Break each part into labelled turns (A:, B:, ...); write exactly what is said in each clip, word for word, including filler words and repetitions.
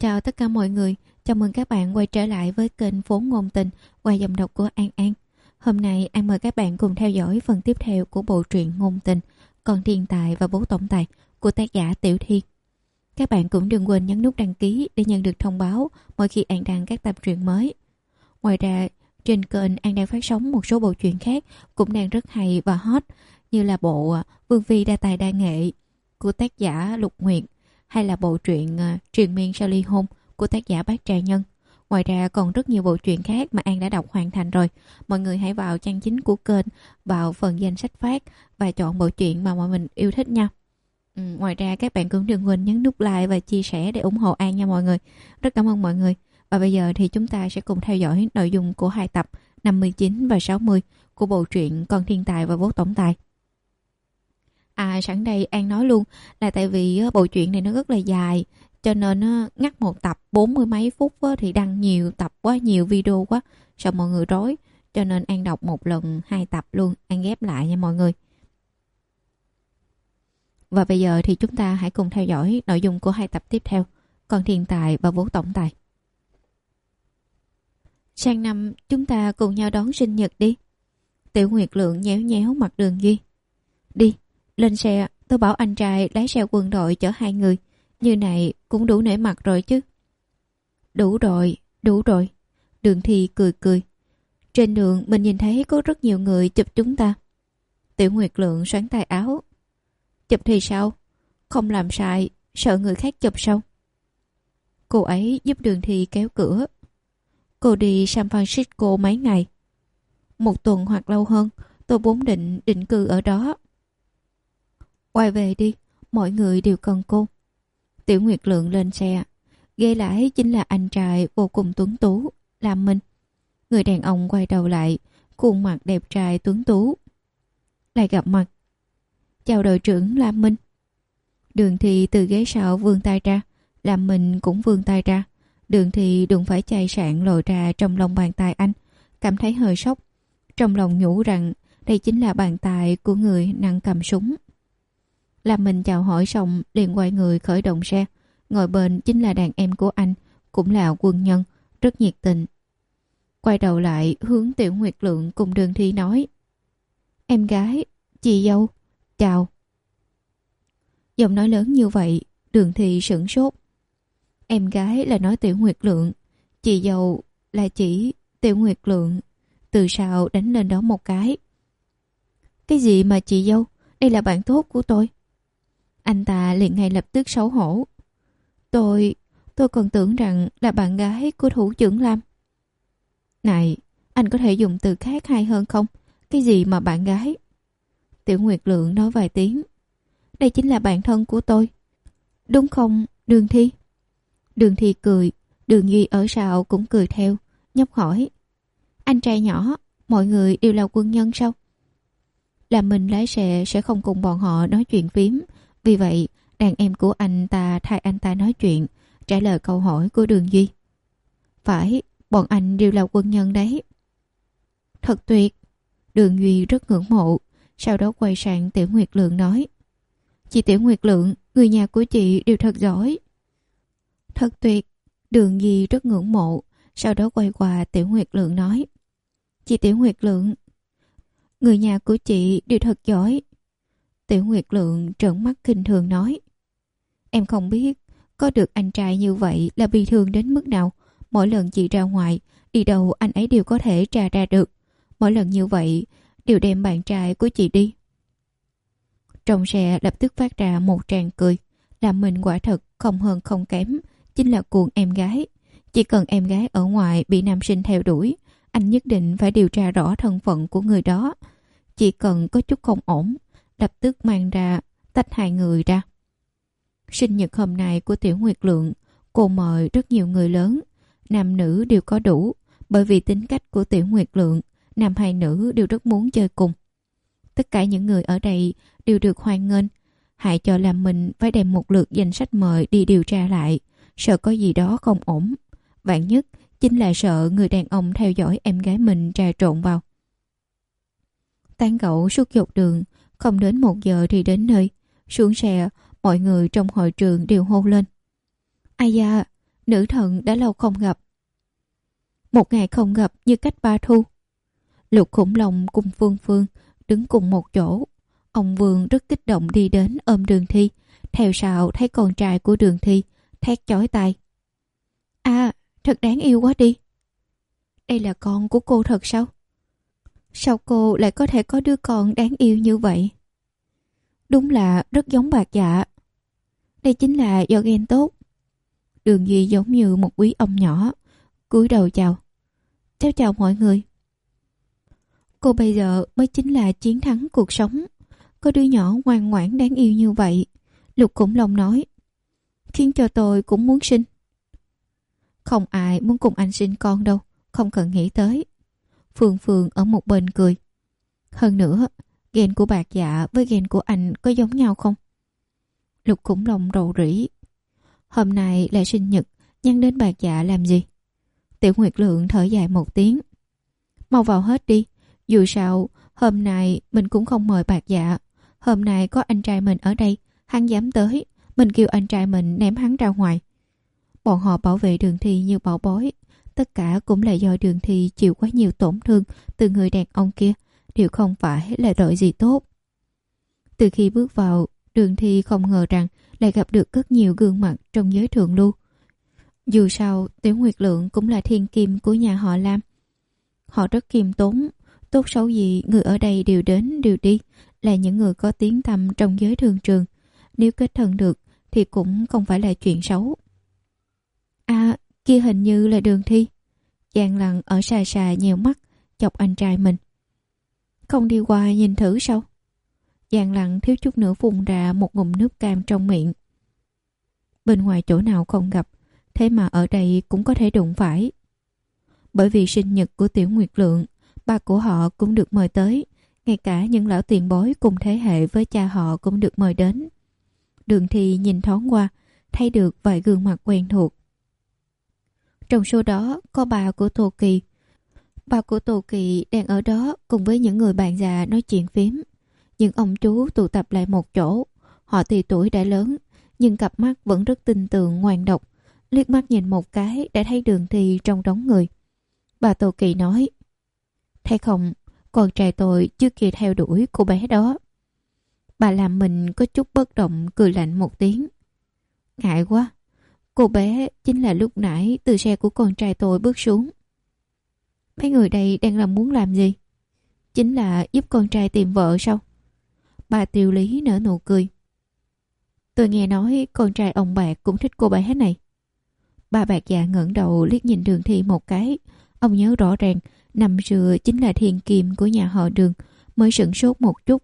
A: chào tất cả mọi người, chào mừng các bạn quay trở lại với kênh Phố Ngôn Tình qua giọng đọc của An An. Hôm nay An mời các bạn cùng theo dõi phần tiếp theo của bộ truyện ngôn tình Con Thiên Tài và Bố Tổng Tài của tác giả Tiểu Thiên. Các bạn cũng đừng quên nhấn nút đăng ký để nhận được thông báo mỗi khi An đăng các tập truyện mới. Ngoài ra, trên kênh An đang phát sóng một số bộ truyện khác cũng đang rất hay và hot, như là bộ Vương Phi Đa Tài Đa Nghệ của tác giả Lục Nguyệt, hay là bộ truyện uh, Triền Miên Sao Ly Hôn của tác giả Bác Trà Nhân. Ngoài ra còn rất nhiều bộ truyện khác mà An đã đọc hoàn thành rồi. Mọi người hãy vào trang chính của kênh, vào phần danh sách phát và chọn bộ truyện mà mọi mình yêu thích nha. Ừ, ngoài ra các bạn cũng đừng quên nhấn nút like và chia sẻ để ủng hộ An nha mọi người. Rất cảm ơn mọi người. Và bây giờ thì chúng ta sẽ cùng theo dõi nội dung của hai tập năm mươi chín và sáu mươi của bộ truyện Con Thiên Tài và Bố Tổng Tài. À, sẵn đây An nói luôn là tại vì bộ truyện này nó rất là dài, cho nên nó ngắt một tập bốn mươi mấy phút thì đăng nhiều tập quá, nhiều video quá, sợ mọi người rối, cho nên An đọc một lần hai tập luôn, An ghép lại nha mọi người. Và bây giờ thì chúng ta hãy cùng theo dõi nội dung của hai tập tiếp theo, Con Thiên Tài và Bố Tổng Tài. Sang năm chúng ta cùng nhau đón sinh nhật đi. Tiểu Nguyệt Lượng nhéo nhéo mặt Đường Duy. Đi, lên xe, tôi bảo anh trai lái xe quân đội chở hai người. Như này cũng đủ nể mặt rồi chứ. Đủ rồi, đủ rồi. Đường Thi cười cười. Trên đường mình nhìn thấy có rất nhiều người chụp chúng ta. Tiểu Nguyệt Lượng xoắn tay áo. Chụp thì sao? Không làm sai, sợ người khác chụp sao? Cô ấy giúp Đường Thi kéo cửa. Cô đi San Francisco mấy ngày? Một tuần hoặc lâu hơn, tôi vốn định định cư ở đó. Quay về đi, mọi người đều cần cô. Tiểu Nguyệt Lượng lên xe. Ghế lái chính là anh trai vô cùng tuấn tú, Lam Minh. Người đàn ông quay đầu lại, khuôn mặt đẹp trai tuấn tú. Lại gặp mặt. Chào đội trưởng Lam Minh. Đường Thi từ ghế sau vươn tay ra, Lam Minh cũng vươn tay ra. Đường Thi đụng phải chai sạn lồi ra trong lòng bàn tay anh, cảm thấy hơi sốc. Trong lòng nhủ rằng đây chính là bàn tay của người nặng cầm súng. Lam Minh chào hỏi xong liền quay người khởi động xe. Ngồi bên chính là đàn em của anh, cũng là quân nhân, rất nhiệt tình. Quay đầu lại hướng Tiểu Nguyệt Lượng cùng Đường Thi nói. Em gái, chị dâu, chào. Giọng nói lớn như vậy, Đường Thi sửng sốt. Em gái là nói Tiểu Nguyệt Lượng, chị dâu là chỉ Tiểu Nguyệt Lượng. Từ sau đánh lên đó một cái. Cái gì mà chị dâu? Đây là bạn tốt của tôi. Anh ta liền ngay lập tức xấu hổ. Tôi, tôi còn tưởng rằng là bạn gái của thủ trưởng Lam. Này, anh có thể dùng từ khác hay hơn không? Cái gì mà bạn gái? Tiểu Nguyệt Lượng nói vài tiếng. Đây chính là bạn thân của tôi. Đúng không, Đường Thi? Đường Thi cười, Đường Duy ở sau cũng cười theo, nhóc hỏi. Anh trai nhỏ, mọi người đều là quân nhân sao? Là mình lái xe sẽ không cùng bọn họ nói chuyện phím. Vì vậy, đàn em của anh ta thay anh ta nói chuyện, trả lời câu hỏi của Đường Duy. Phải, bọn anh đều là quân nhân đấy. Thật tuyệt. Đường Duy rất ngưỡng mộ, sau đó quay sang Tiểu Nguyệt Lượng nói. Chị Tiểu Nguyệt Lượng, người nhà của chị đều thật giỏi. Thật tuyệt. Đường Duy rất ngưỡng mộ, sau đó quay qua Tiểu Nguyệt Lượng nói. Chị Tiểu Nguyệt Lượng, người nhà của chị đều thật giỏi. Tiểu Nguyệt Lượng trợn mắt khinh thường nói. Em không biết có được anh trai như vậy là bi thương đến mức nào. Mỗi lần chị ra ngoài, đi đâu anh ấy đều có thể tra ra được. Mỗi lần như vậy đều đem bạn trai của chị đi. Trong xe lập tức phát ra một tràng cười. Làm mình quả thật không hơn không kém, chính là cuồng em gái. Chỉ cần em gái ở ngoài bị nam sinh theo đuổi, anh nhất định phải điều tra rõ thân phận của người đó. Chỉ cần có chút không ổn, lập tức mang ra, tách hai người ra. Sinh nhật hôm nay của Tiểu Nguyệt Lượng, cô mời rất nhiều người lớn, nam nữ đều có đủ, bởi vì tính cách của Tiểu Nguyệt Lượng, nam hay nữ đều rất muốn chơi cùng. Tất cả những người ở đây đều được hoan nghênh, hại cho làm mình phải đem một lượt danh sách mời đi điều tra lại, sợ có gì đó không ổn. Vạn nhất chính là sợ người đàn ông theo dõi em gái mình trà trộn vào. Tán gẫu suốt dọc đường, không đến một giờ thì đến nơi. Xuống xe, mọi người trong hội trường đều hô lên. Ai da, nữ thần đã lâu không gặp. Một ngày không gặp như cách ba thu. Lục Khủng Long cùng Phương Phương đứng cùng một chỗ. Ông Vương rất kích động đi đến ôm Đường Thi. Theo sau thấy con trai của Đường Thi thét chói tai. À, thật đáng yêu quá đi. Đây là con của cô thật sao? Sao cô lại có thể có đứa con đáng yêu như vậy? Đúng là rất giống Bạc Dạ. Đây chính là do ghen tốt. Đường Duy giống như một quý ông nhỏ, cúi đầu chào. Cháu chào mọi người. Cô bây giờ mới chính là chiến thắng cuộc sống. Có đứa nhỏ ngoan ngoãn đáng yêu như vậy, Lục Khủng Long nói, khiến cho tôi cũng muốn sinh. Không ai muốn cùng anh sinh con đâu, không cần nghĩ tới. Phương Phương ở một bên cười. Hơn nữa, gen của Bạc Dạ với gen của anh có giống nhau không? Lục Khủng Long rầu rĩ. Hôm nay là sinh nhật, nhắc đến Bạc Dạ làm gì? Tiểu Nguyệt Lượng thở dài một tiếng. Mau vào hết đi, dù sao hôm nay mình cũng không mời Bạc Dạ. Hôm nay có anh trai mình ở đây, hắn dám tới, mình kêu anh trai mình ném hắn ra ngoài. Bọn họ bảo vệ Đường Thi như bảo bối. Tất cả cũng là do Đường Thi chịu quá nhiều tổn thương từ người đàn ông kia, đều không phải là đội gì tốt. Từ khi bước vào, Đường Thi không ngờ rằng lại gặp được rất nhiều gương mặt trong giới thượng lưu. Dù sao, Tiểu Nguyệt Lượng cũng là thiên kim của nhà họ Lam. Họ rất khiêm tốn, tốt xấu gì người ở đây đều đến đều đi, là những người có tiếng tăm trong giới thương trường. Nếu kết thân được thì cũng không phải là chuyện xấu. À, kia hình như là Đường Thi. Giang Lăng ở xa xa nhèo mắt chọc anh trai mình. Không đi qua nhìn thử sao? Giang Lăng thiếu chút nữa phun ra một ngụm nước cam trong miệng. Bên ngoài chỗ nào không gặp, thế mà ở đây cũng có thể đụng phải. Bởi vì sinh nhật của Tiểu Nguyệt Lượng, ba của họ cũng được mời tới, ngay cả những lão tiền bối cùng thế hệ với cha họ cũng được mời đến. Đường Thi nhìn thoáng qua, thấy được vài gương mặt quen thuộc. Trong số đó có bà của Tô Kỳ. Bà của Tô Kỳ đang ở đó cùng với những người bạn già nói chuyện phím. Những ông chú tụ tập lại một chỗ. Họ thì tuổi đã lớn, nhưng cặp mắt vẫn rất tinh tường ngoan độc. Liếc mắt nhìn một cái đã thấy Đường Thi trong đống người. Bà Tô Kỳ nói, thấy không, con trai tôi trước kia theo đuổi cô bé đó. Bà làm mình có chút bất động, cười lạnh một tiếng. Ngại quá, cô bé chính là lúc nãy từ xe của con trai tôi bước xuống. Mấy người đây đang làm muốn làm gì? Chính là giúp con trai tìm vợ sao? Bà Tiêu Lý nở nụ cười. Tôi nghe nói con trai ông Bạc cũng thích cô bé này. Bà Bạc Dạ ngẩng đầu liếc nhìn Đường Thi một cái. Ông nhớ rõ ràng năm xưa chính là thiên kim của nhà họ Đường, mới sửng sốt một chút.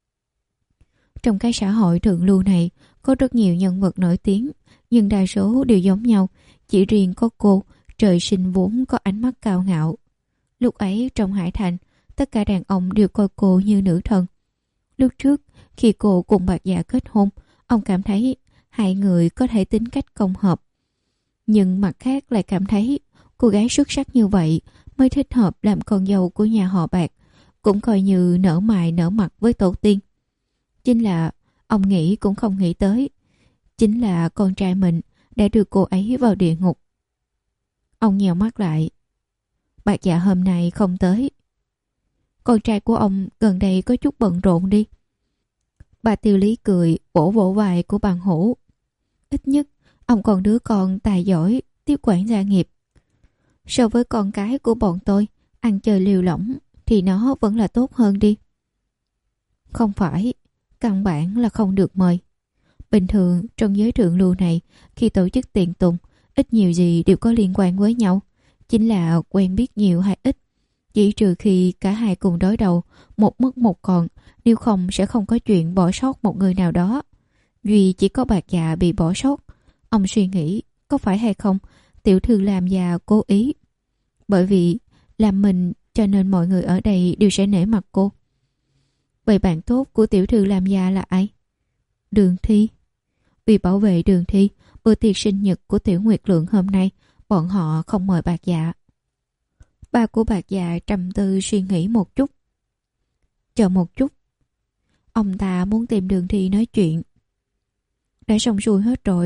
A: Trong cái xã hội thượng lưu này có rất nhiều nhân vật nổi tiếng, nhưng đa số đều giống nhau. Chỉ riêng có cô trời sinh vốn có ánh mắt cao ngạo. Lúc ấy trong Hải Thành, tất cả đàn ông đều coi cô như nữ thần. Lúc trước khi cô cùng Bạc Dạ kết hôn, ông cảm thấy hai người có thể tính cách không hợp. Nhưng mặt khác lại cảm thấy cô gái xuất sắc như vậy mới thích hợp làm con dâu của nhà họ Bạc, cũng coi như nở mày nở mặt với tổ tiên. Chính là ông nghĩ cũng không nghĩ tới, chính là con trai mình đã đưa cô ấy vào địa ngục. Ông nhèo mắt lại. Bạc Dạ hôm nay không tới. Con trai của ông gần đây có chút bận rộn đi. Bà Tiêu Lý cười vỗ vỗ vai của Bằng Hữu. Ít nhất ông còn đứa con tài giỏi tiếp quản gia nghiệp. So với con cái của bọn tôi ăn chơi liều lỏng thì nó vẫn là tốt hơn đi. Không phải, căn bản là không được mời. Bình thường trong giới thượng lưu này, khi tổ chức tiệc tùng, ít nhiều gì đều có liên quan với nhau. Chính là quen biết nhiều hay ít. Chỉ trừ khi cả hai cùng đối đầu, một mất một còn, nếu không sẽ không có chuyện bỏ sót một người nào đó. Duy chỉ có Bạc Dạ bị bỏ sót. Ông suy nghĩ có phải hay không tiểu thư làm già cố ý. Bởi vì làm mình cho nên mọi người ở đây đều sẽ nể mặt cô. Vậy bạn tốt của tiểu thư làm già là ai? Đường Thi. Vì bảo vệ Đường Thi, bữa tiệc sinh nhật của Tiểu Nguyệt Lượng hôm nay bọn họ không mời Bạc Dạ. Ba của Bạc Dạ trầm tư suy nghĩ một chút. Chờ một chút. Ông ta muốn tìm Đường Thi nói chuyện. Đã xong xuôi hết rồi,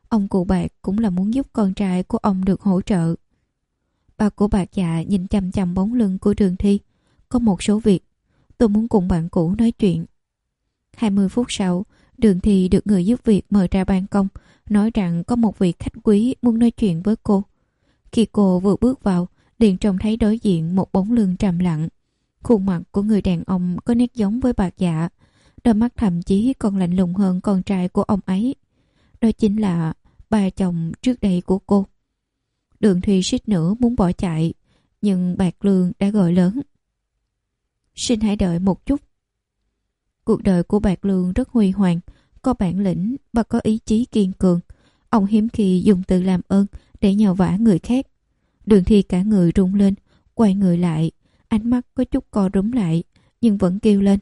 A: Ông cụ Bạc cũng là muốn giúp con trai của ông được hỗ trợ. Bà của Bạc Dạ nhìn chằm chằm bóng lưng của Đường Thi. Có một số việc tôi muốn cùng bạn cũ nói chuyện. Hai mươi phút sau, Đường Thi được người giúp việc mời ra ban công, nói rằng có một vị khách quý muốn nói chuyện với cô. Khi cô vừa bước vào, liền trông thấy đối diện một bóng lưng trầm lặng. Khuôn mặt của người đàn ông có nét giống với Bạc Dạ, đôi mắt thậm chí còn lạnh lùng hơn con trai của ông ấy. Đó chính là ba chồng trước đây của cô. Đường Thi suýt nữa muốn bỏ chạy, nhưng Bạc Lương đã gọi lớn: "Xin hãy đợi một chút." Cuộc đời của Bạc Lương rất huy hoàng, có bản lĩnh và có ý chí kiên cường. Ông hiếm khi dùng từ làm ơn để nhờ vả người khác. Đường Thi cả người rung lên, quay người lại, ánh mắt có chút co rúm lại, nhưng vẫn kêu lên: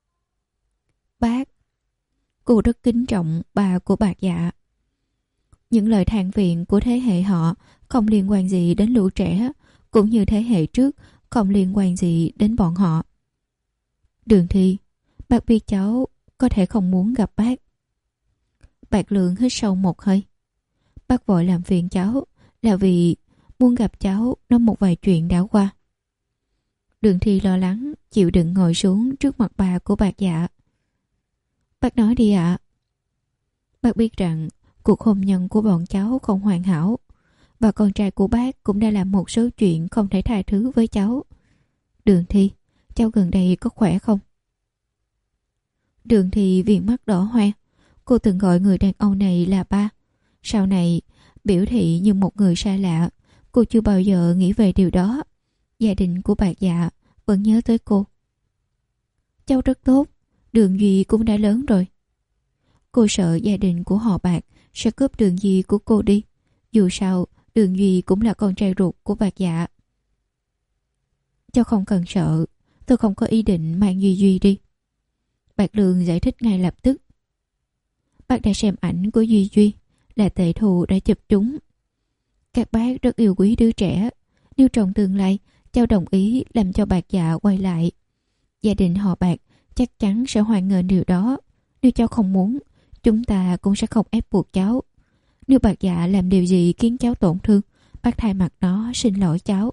A: "Bác." Cô rất kính trọng bà của Bạc Dạ. Những lời than phiền của thế hệ họ không liên quan gì đến lũ trẻ, cũng như thế hệ trước không liên quan gì đến bọn họ. "Đường Thi, bác biết cháu có thể không muốn gặp bác." Bạc Lượng hít sâu một hơi. "Bác vội làm phiền cháu là vì muốn gặp cháu nói một vài chuyện đã qua." Đường Thi lo lắng chịu đựng ngồi xuống trước mặt bà của Bạc Dạ. "Bác nói đi ạ." "Bác biết rằng cuộc hôn nhân của bọn cháu không hoàn hảo, và con trai của bác cũng đã làm một số chuyện không thể tha thứ với cháu. Đường Thi, cháu gần đây có khỏe không?" Đường Thi viền mắt đỏ hoe. Cô từng gọi người đàn ông này là ba. Sau này biểu thị như một người xa lạ. Cô chưa bao giờ nghĩ về điều đó. Gia đình của Bạc Dạ vẫn nhớ tới cô. "Cháu rất tốt. Đường Duy cũng đã lớn rồi." Cô sợ gia đình của họ Bạc sẽ cướp Đường Duy của cô đi. Dù sao, Đường Duy cũng là con trai ruột của Bạc Dạ. "Cháu không cần sợ. Tôi không có ý định mang Duy Duy đi." Bạc Lương giải thích ngay lập tức. "Bác đã xem ảnh của Duy Duy, là tệ thù đã chụp chúng. Các bác rất yêu quý đứa trẻ. Nếu trong tương lai cháu đồng ý làm cho Bạc Dạ quay lại, gia đình họ Bạc chắc chắn sẽ hoan nghênh điều đó. Nếu cháu không muốn, chúng ta cũng sẽ không ép buộc cháu. Nếu Bạc Dạ làm điều gì khiến cháu tổn thương, bác thay mặt nó xin lỗi cháu."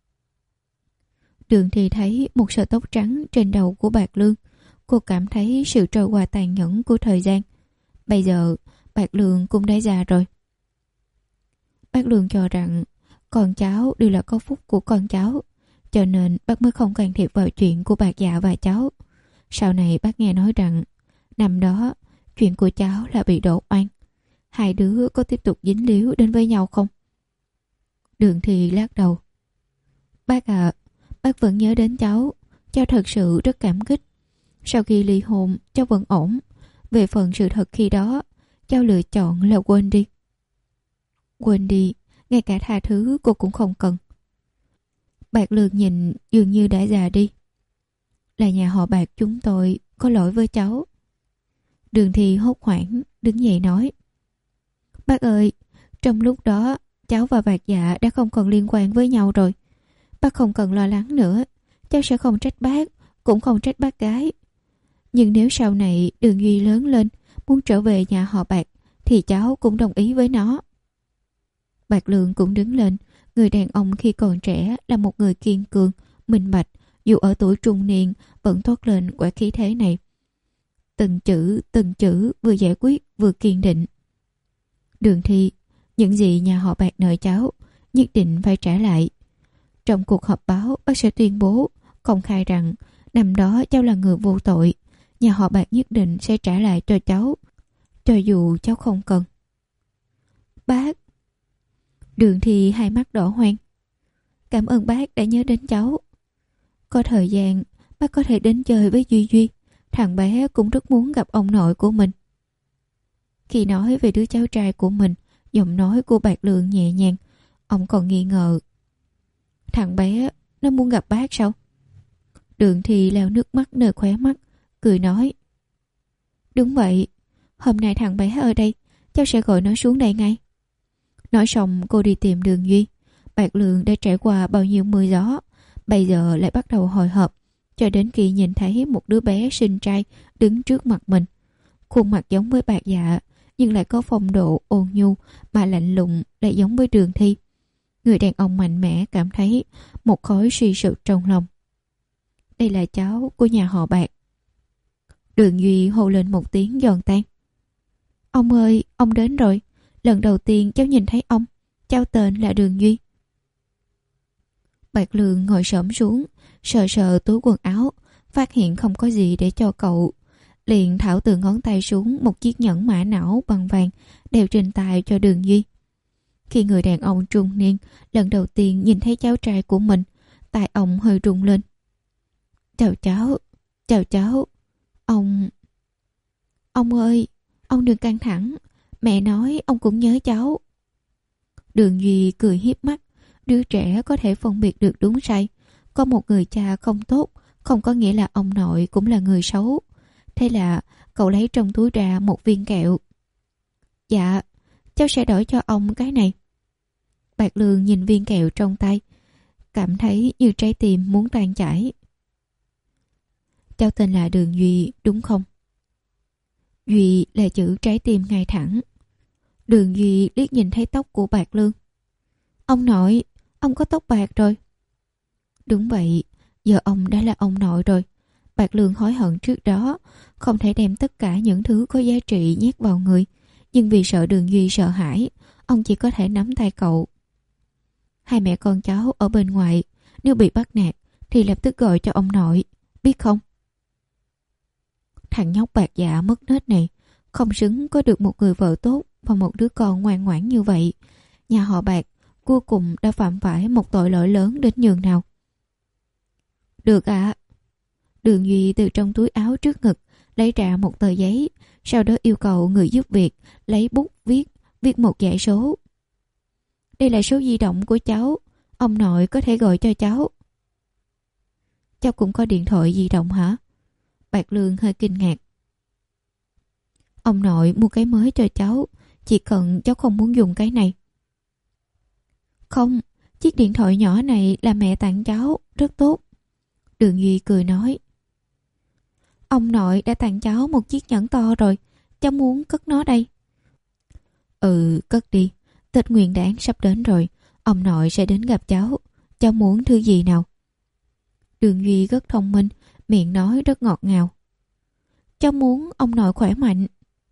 A: Đường Thi thấy một sợi tóc trắng trên đầu của Bạc Lương. Cô cảm thấy sự trôi qua tàn nhẫn của thời gian. Bây giờ Bạc Lương cũng đã già rồi. Bác Lương cho rằng con cháu đều là có phúc của con cháu, cho nên bác mới không can thiệp vào chuyện của Bạc Dạ và cháu. Sau này bác nghe nói rằng năm đó chuyện của cháu là bị đổ oan. Hai đứa có tiếp tục dính líu đến với nhau không? Đường Thi lắc đầu. "Bác à, bác vẫn nhớ đến cháu. Cháu thật sự rất cảm kích. Sau khi ly hôn, cháu vẫn ổn. Về phần sự thật khi đó, cháu lựa chọn là quên đi." "Quên đi, ngay cả tha thứ cô cũng không cần." Bạc Lương nhìn dường như đã già đi. "Là nhà họ Bạc chúng tôi có lỗi với cháu." Đường Thi hốt hoảng đứng dậy nói: "Bác ơi, trong lúc đó cháu và Bạc Dạ đã không còn liên quan với nhau rồi. Bác không cần lo lắng nữa. Cháu sẽ không trách bác, cũng không trách bác gái. Nhưng nếu sau này Đường Duy lớn lên muốn trở về nhà họ Bạc, thì cháu cũng đồng ý với nó." Bạc Lượng cũng đứng lên. Người đàn ông khi còn trẻ là một người kiên cường, minh bạch, dù ở tuổi trung niên vẫn toát lên quả khí thế này. Từng chữ, từng chữ vừa giải quyết vừa kiên định. "Đường Thi, những gì nhà họ Bạc nợ cháu nhất định phải trả lại. Trong cuộc họp báo, bác sẽ tuyên bố công khai rằng năm đó cháu là người vô tội. Nhà họ Bạc nhất định sẽ trả lại cho cháu, cho dù cháu không cần." "Bác." Đường Thi hai mắt đỏ hoe. "Cảm ơn bác đã nhớ đến cháu. Có thời gian bác có thể đến chơi với Duy Duy. Thằng bé cũng rất muốn gặp ông nội của mình." Khi nói về đứa cháu trai của mình, giọng nói của Bạc Lượng nhẹ nhàng. Ông còn nghi ngờ. "Thằng bé nó muốn gặp bác sao?" Đường Thi lau nước mắt nơi khóe mắt, cười nói: "Đúng vậy. Hôm nay thằng bé ở đây, cháu sẽ gọi nó xuống đây ngay." Nói xong cô đi tìm Đường Duy. Bạc Lượng đã trải qua bao nhiêu mưa gió, bây giờ lại bắt đầu hồi hộp, cho đến khi nhìn thấy một đứa bé xinh trai đứng trước mặt mình. Khuôn mặt giống với Bạc Dạ, nhưng lại có phong độ ôn nhu mà lạnh lùng, lại giống với Đường Thi. Người đàn ông mạnh mẽ cảm thấy một khối suy sụp trong lòng. Đây là cháu của nhà họ Bạc. Đường Duy hô lên một tiếng giòn tan. Ông ơi, ông đến rồi. Lần đầu tiên cháu nhìn thấy ông. Cháu tên là Đường Duy. Bạc Lương ngồi xổm xuống, sờ sờ túi quần áo, phát hiện không có gì để cho cậu. Liền tháo từ ngón tay xuống một chiếc nhẫn mã não bằng vàng đeo trên tay cho Đường Duy. Khi người đàn ông trung niên lần đầu tiên nhìn thấy cháu trai của mình, tai ông hơi rung lên. Chào cháu, chào cháu. Ông... Ông ơi, ông đừng căng thẳng. Mẹ nói ông cũng nhớ cháu. Đường Duy cười hiếp mắt. Đứa trẻ có thể phân biệt được đúng sai. Có một người cha không tốt, không có nghĩa là ông nội cũng là người xấu. Thế là cậu lấy trong túi ra một viên kẹo. Dạ, cháu sẽ đổi cho ông cái này. Bạc Lương nhìn viên kẹo trong tay, cảm thấy như trái tim muốn tan chảy. Cháu tên là Đường Duy đúng không? Duy là chữ trái tim ngay thẳng. Đường Duy liếc nhìn thấy tóc của Bạc Lương. Ông nội, ông có tóc bạc rồi. Đúng vậy, giờ ông đã là ông nội rồi. Bạc Lương hối hận trước đó không thể đem tất cả những thứ có giá trị nhét vào người, nhưng vì sợ Đường Duy sợ hãi, ông chỉ có thể nắm tay cậu. Hai mẹ con cháu ở bên ngoài, nếu bị bắt nạt thì lập tức gọi cho ông nội, biết không? Thằng nhóc bạc dạ mất nết này không xứng có được một người vợ tốt và một đứa con ngoan ngoãn như vậy. Nhà họ Bạc cuối cùng đã phạm phải một tội lỗi lớn đến nhường nào. Được ạ. À. Đường Duy từ trong túi áo trước ngực lấy ra một tờ giấy, sau đó yêu cầu người giúp việc lấy bút viết, viết một dãy số. Đây là số di động của cháu, ông nội có thể gọi cho cháu. Cháu cũng có điện thoại di động hả? Bạc Lương hơi kinh ngạc. Ông nội mua cái mới cho cháu, chỉ cần cháu không muốn dùng cái này. Không, chiếc điện thoại nhỏ này là mẹ tặng cháu, rất tốt. Đường Duy cười nói. Ông nội đã tặng cháu một chiếc nhẫn to rồi, cháu muốn cất nó đây. Ừ, cất đi. Tết Nguyên Đán sắp đến rồi, ông nội sẽ đến gặp cháu. Cháu muốn thứ gì nào? Đường Duy rất thông minh, miệng nói rất ngọt ngào. Cháu muốn ông nội khỏe mạnh.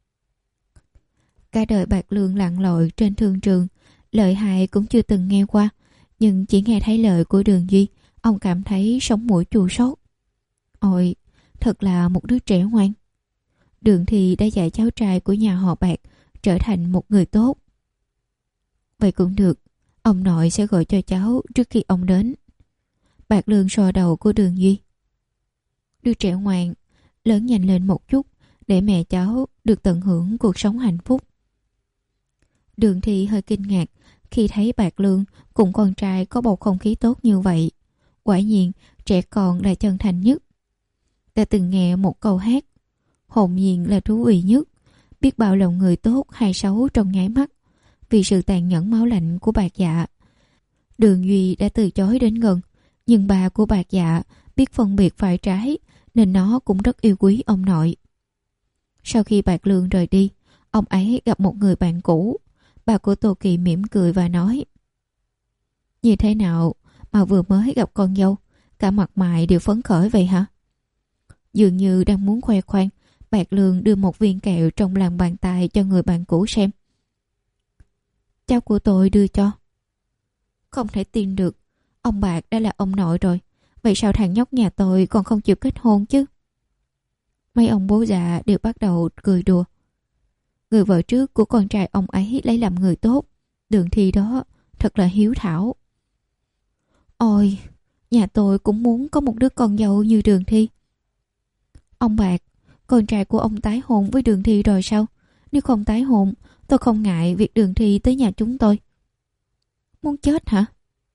A: Cả đời Bạc Lương lặn lội trên thương trường, lời hại cũng chưa từng nghe qua, nhưng chỉ nghe thấy lời của Đường Duy, ông cảm thấy sống mũi chua xót. Ôi, thật là một đứa trẻ ngoan. Đường Thi đã dạy cháu trai của nhà họ Bạc trở thành một người tốt. Vậy cũng được, ông nội sẽ gọi cho cháu trước khi ông đến. Bạc Lương sờ đầu của Đường Duy. Đứa trẻ ngoan, lớn nhanh lên một chút để mẹ cháu được tận hưởng cuộc sống hạnh phúc. Đường Thi hơi kinh ngạc khi thấy Bạc Lương cùng con trai có bầu không khí tốt như vậy. Quả nhiên trẻ con là chân thành nhất. Ta từng nghe một câu hát, hồn nhiên là thú vị nhất, biết bao lòng người tốt hay xấu trong nháy mắt. Vì sự tàn nhẫn máu lạnh của Bạc Dạ, Đường Duy đã từ chối đến gần, nhưng bà của Bạc Dạ biết phân biệt phải trái nên nó cũng rất yêu quý ông nội. Sau khi Bạc Lương rời đi, ông ấy gặp một người bạn cũ. Bà của Tô Kỳ mỉm cười và nói: Như thế nào mà vừa mới gặp con dâu, cả mặt mày đều phấn khởi vậy hả? Dường như đang muốn khoe khoang, Bạc Lương đưa một viên kẹo trong lòng bàn tay cho người bạn cũ xem. Cháu của tôi đưa cho. Không thể tin được, ông Bạc đã là ông nội rồi, vậy sao thằng nhóc nhà tôi còn không chịu kết hôn chứ? Mấy ông bố già đều bắt đầu cười đùa. Người vợ trước của con trai ông ấy lấy làm người tốt, Đường Thi đó thật là hiếu thảo. Ôi, nhà tôi cũng muốn có một đứa con dâu như Đường Thi. Ông Bạc, con trai của ông tái hôn với Đường Thi rồi sao? Nếu không tái hôn, tôi không ngại việc Đường Thi tới nhà chúng tôi. Muốn chết hả?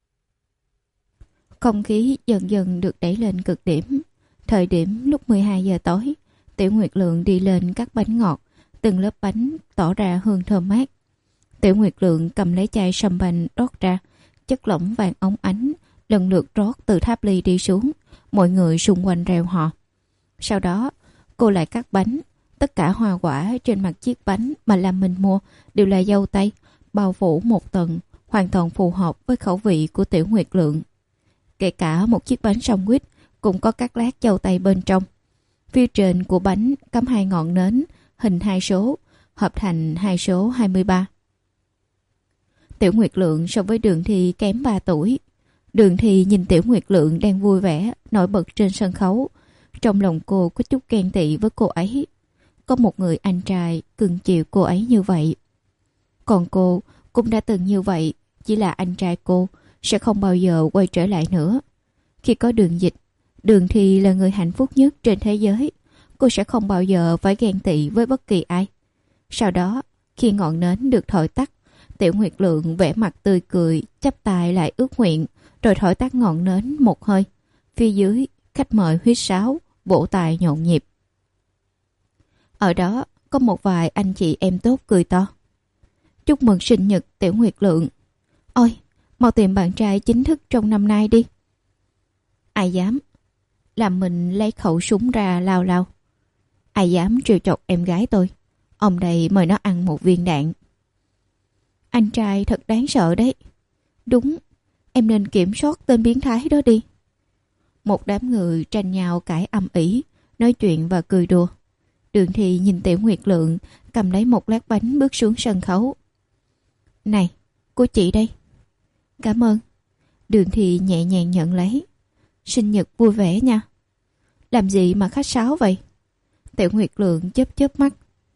A: Không khí dần dần được đẩy lên cực điểm. Thời điểm lúc mười hai giờ tối, Tiểu Nguyệt Lượng đi lên các bánh ngọt, từng lớp bánh tỏ ra hương thơm mát. Tiểu Nguyệt Lượng cầm lấy chai sâm banh rót ra, chất lỏng vàng óng ánh lần lượt rót từ tháp ly đi xuống, mọi người xung quanh reo hò. Sau đó cô lại cắt bánh, Tất cả hoa quả trên mặt chiếc bánh mà Lam Minh mua đều là dâu tây, bao phủ một tầng, hoàn toàn phù hợp với khẩu vị của Tiểu Nguyệt Lượng. Kể cả một chiếc bánh sandwich cũng có các lát dâu tây bên trong. Phía trên của bánh cắm hai ngọn nến hình hai số, hợp thành hai số hai mươi ba. Tiểu Nguyệt Lượng so với Đường Thi kém ba tuổi. Đường Thi nhìn Tiểu Nguyệt Lượng đang vui vẻ, nổi bật trên sân khấu. Trong lòng cô có chút ghen tị với cô ấy. Có một người anh trai cưng chiều cô ấy như vậy. Còn cô cũng đã từng như vậy, chỉ là anh trai cô sẽ không bao giờ quay trở lại nữa. Khi có Đường Dịch, Đường Thi là người hạnh phúc nhất trên thế giới. Cô sẽ không bao giờ phải ghen tị với bất kỳ ai. Sau đó, khi ngọn nến được thổi tắt, Tiểu Nguyệt Lượng vẻ mặt tươi cười, chắp tay lại ước nguyện, rồi thổi tắt ngọn nến một hơi. Phía dưới, khách mời huýt sáo, vỗ tay nhộn nhịp. Ở đó, có một vài anh chị em tốt cười to. Chúc mừng sinh nhật Tiểu Nguyệt Lượng. Ôi, mau tìm bạn trai chính thức trong năm nay đi. Ai dám? Làm mình lấy khẩu súng ra lao lao. Ai dám trêu chọc em gái tôi? Ông đây mời nó ăn một viên đạn. Anh trai thật đáng sợ đấy. Đúng, em nên kiểm soát tên biến thái đó đi. Một đám người tranh nhau cãi ầm ĩ, nói chuyện và cười đùa. Đường Thi nhìn Tiểu Nguyệt Lượng cầm lấy một lát bánh bước xuống sân khấu. Này, của chị đây. Cảm ơn. Đường Thi nhẹ nhàng nhận lấy. Sinh nhật vui vẻ nha. Làm gì mà khách sáo vậy? Tiểu Nguyệt Lượng chớp chớp mắt.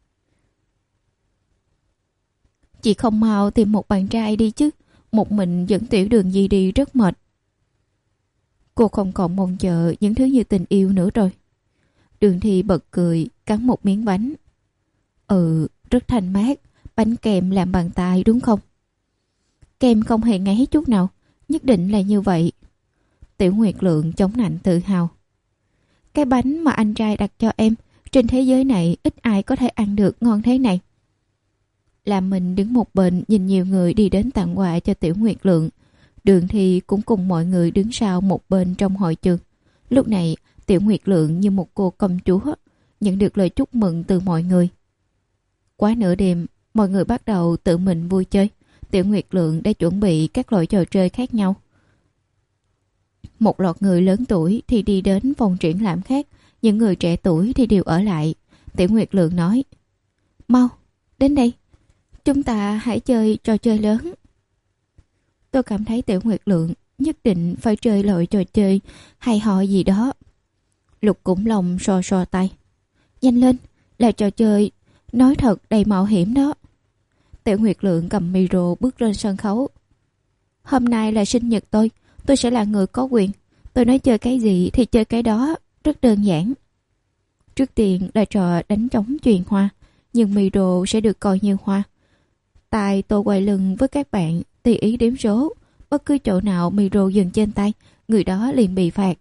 A: Chị không mau tìm một bạn trai đi chứ. Một mình dẫn Tiểu Đường gì đi rất mệt. Cô không còn mong chờ những thứ như tình yêu nữa rồi. Đường Thi bật cười, cắn một miếng bánh. Ừ, rất thanh mát. Bánh kem làm bằng tay đúng không? Kem không hề ngấy chút nào. Nhất định là như vậy. Tiểu Nguyệt Lượng chống nạnh tự hào. Cái bánh mà anh trai đặt cho em, trên thế giới này ít ai có thể ăn được ngon thế này. Làm mình đứng một bên nhìn nhiều người đi đến tặng quà cho Tiểu Nguyệt Lượng. Đường Thi cũng cùng mọi người đứng sau một bên trong hội trường. Lúc này Tiểu Nguyệt Lượng như một cô công chúa, nhận được lời chúc mừng từ mọi người. Quá nửa đêm, mọi người bắt đầu tự mình vui chơi. Tiểu Nguyệt Lượng đã chuẩn bị các loại trò chơi khác nhau. Một loạt người lớn tuổi thì đi đến phòng triển lãm khác, những người trẻ tuổi thì đều ở lại. Tiểu Nguyệt Lượng nói: Mau, đến đây, chúng ta hãy chơi trò chơi lớn. Tôi cảm thấy Tiểu Nguyệt Lượng nhất định phải chơi loại trò chơi hay ho gì đó. Lục Củng Long so so tay. Nhanh lên, là trò chơi nói thật đầy mạo hiểm đó. Tiểu Nguyệt Lượng cầm micro bước lên sân khấu. Hôm nay là sinh nhật tôi, tôi sẽ là người có quyền. Tôi nói chơi cái gì thì chơi cái đó, rất đơn giản. Trước tiên là trò đánh trống chuyền hoa, nhưng micro sẽ được coi như hoa. Tay tôi quay lưng với các bạn, tùy ý đếm số. Bất cứ chỗ nào micro dừng trên tay, người đó liền bị phạt.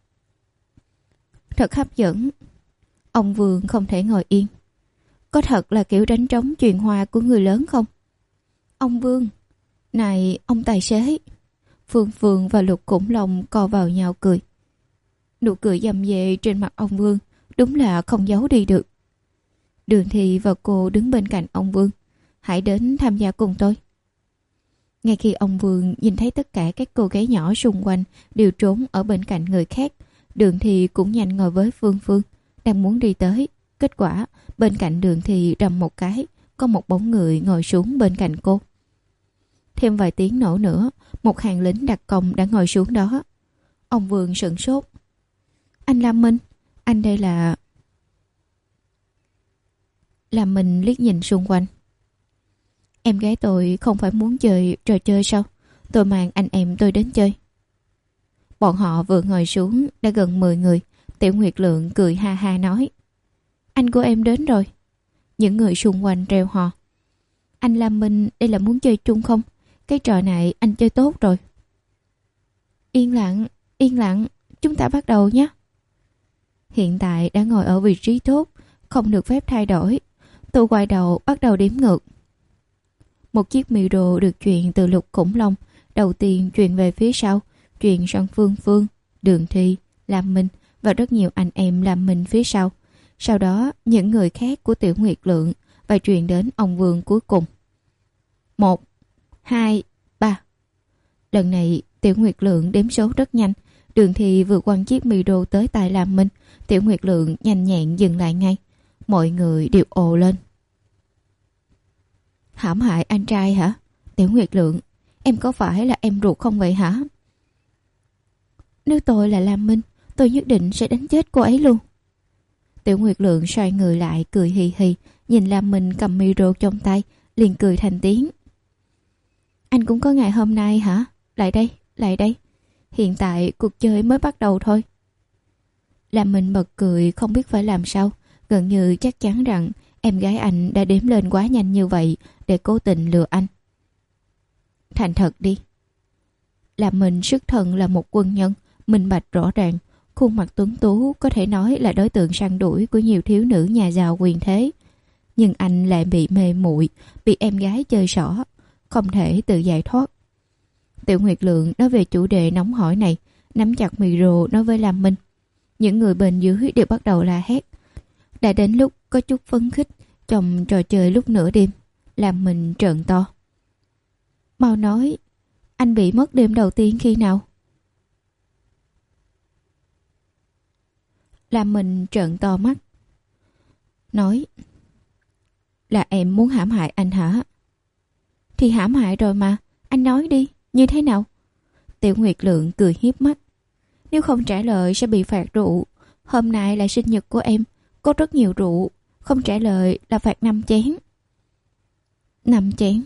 A: Thật hấp dẫn. Ông Vương không thể ngồi yên. Có thật là kiểu đánh trống chuyền hoa của người lớn không? Ông Vương. Này, ông tài xế. Phương Phương và Lục Củng Long co vào nhau cười. Nụ cười dầm dề trên mặt ông Vương đúng là không giấu đi được. Đường Thi và cô đứng bên cạnh ông Vương. Hãy đến tham gia cùng tôi. Ngay khi ông Vương nhìn thấy tất cả các cô gái nhỏ xung quanh đều trốn ở bên cạnh người khác, Đường Thi cũng nhanh ngồi với Phương Phương, đang muốn đi tới. Kết quả, bên cạnh Đường Thi rầm một cái, có một bóng người ngồi xuống bên cạnh cô. Thêm vài tiếng nổ nữa, một hàng lính đặc công đã ngồi xuống đó. Ông Vương sửng sốt. Anh Lam Minh, anh đây là... Lam Minh liếc nhìn xung quanh. Em gái tôi không phải muốn chơi trò chơi sao? Tôi mang anh em tôi đến chơi. Bọn họ vừa ngồi xuống đã gần mười người. Tiểu Nguyệt Lượng cười ha ha nói: Anh của em đến rồi. Những người xung quanh reo hò: Anh Lam Minh đây là muốn chơi chung không? Cái trò này anh chơi tốt rồi. Yên lặng, yên lặng, chúng ta bắt đầu nhé. Hiện tại đã ngồi ở vị trí tốt, không được phép thay đổi. Tôi quay đầu bắt đầu đếm ngược. Một chiếc micro được truyền từ Lục Củng Long, đầu tiên truyền về phía sau, truyền sang Phương Phương, Đường Thi, Lam Minh và rất nhiều anh em Lam Minh phía sau. Sau đó những người khác của Tiểu Nguyệt Lượng và truyền đến ông Vương cuối cùng. Một, hai, ba. Lần này Tiểu Nguyệt Lượng đếm số rất nhanh. Đường Thi vừa quăng chiếc micro tới tai Lam Minh, Tiểu Nguyệt Lượng nhanh nhẹn dừng lại ngay. Mọi người đều ồ lên. Hãm hại anh trai hả? Tiểu Nguyệt Lượng, em có phải là em ruột không vậy hả? Nếu tôi là Lam Minh, tôi nhất định sẽ đánh chết cô ấy luôn. Tiểu Nguyệt Lượng xoay người lại cười hì hì, nhìn Lam Minh cầm micro trong tay, liền cười thành tiếng. Anh cũng có ngày hôm nay hả? Lại đây, lại đây. Hiện tại cuộc chơi mới bắt đầu thôi. Lam Minh bật cười không biết phải làm sao, gần như chắc chắn rằng em gái anh đã đếm lên quá nhanh như vậy để cố tình lừa anh. Thành thật đi. Lam Minh xuất thân là một quân nhân, minh bạch rõ ràng, khuôn mặt tuấn tú có thể nói là đối tượng săn đuổi của nhiều thiếu nữ nhà giàu quyền thế. Nhưng anh lại bị mê muội, bị em gái chơi xỏ, không thể tự giải thoát. Tiểu Nguyệt Lượng nói về chủ đề nóng hổi này, nắm chặt micro nói với Lam Minh. Những người bên dưới đều bắt đầu la hét. Đã đến lúc có chút phấn khích trong trò chơi lúc nửa đêm. Lam Minh trợn to. Mau nói, anh bị mất đêm đầu tiên khi nào? Lam Minh trợn to mắt. Nói, là em muốn hãm hại anh hả? Thì hãm hại rồi mà, anh nói đi, như thế nào? Tiểu Nguyệt Lượng cười hiếp mắt. Nếu không trả lời sẽ bị phạt rượu. Hôm nay là sinh nhật của em, có rất nhiều rượu, không trả lời là phạt năm chén. Năm chén.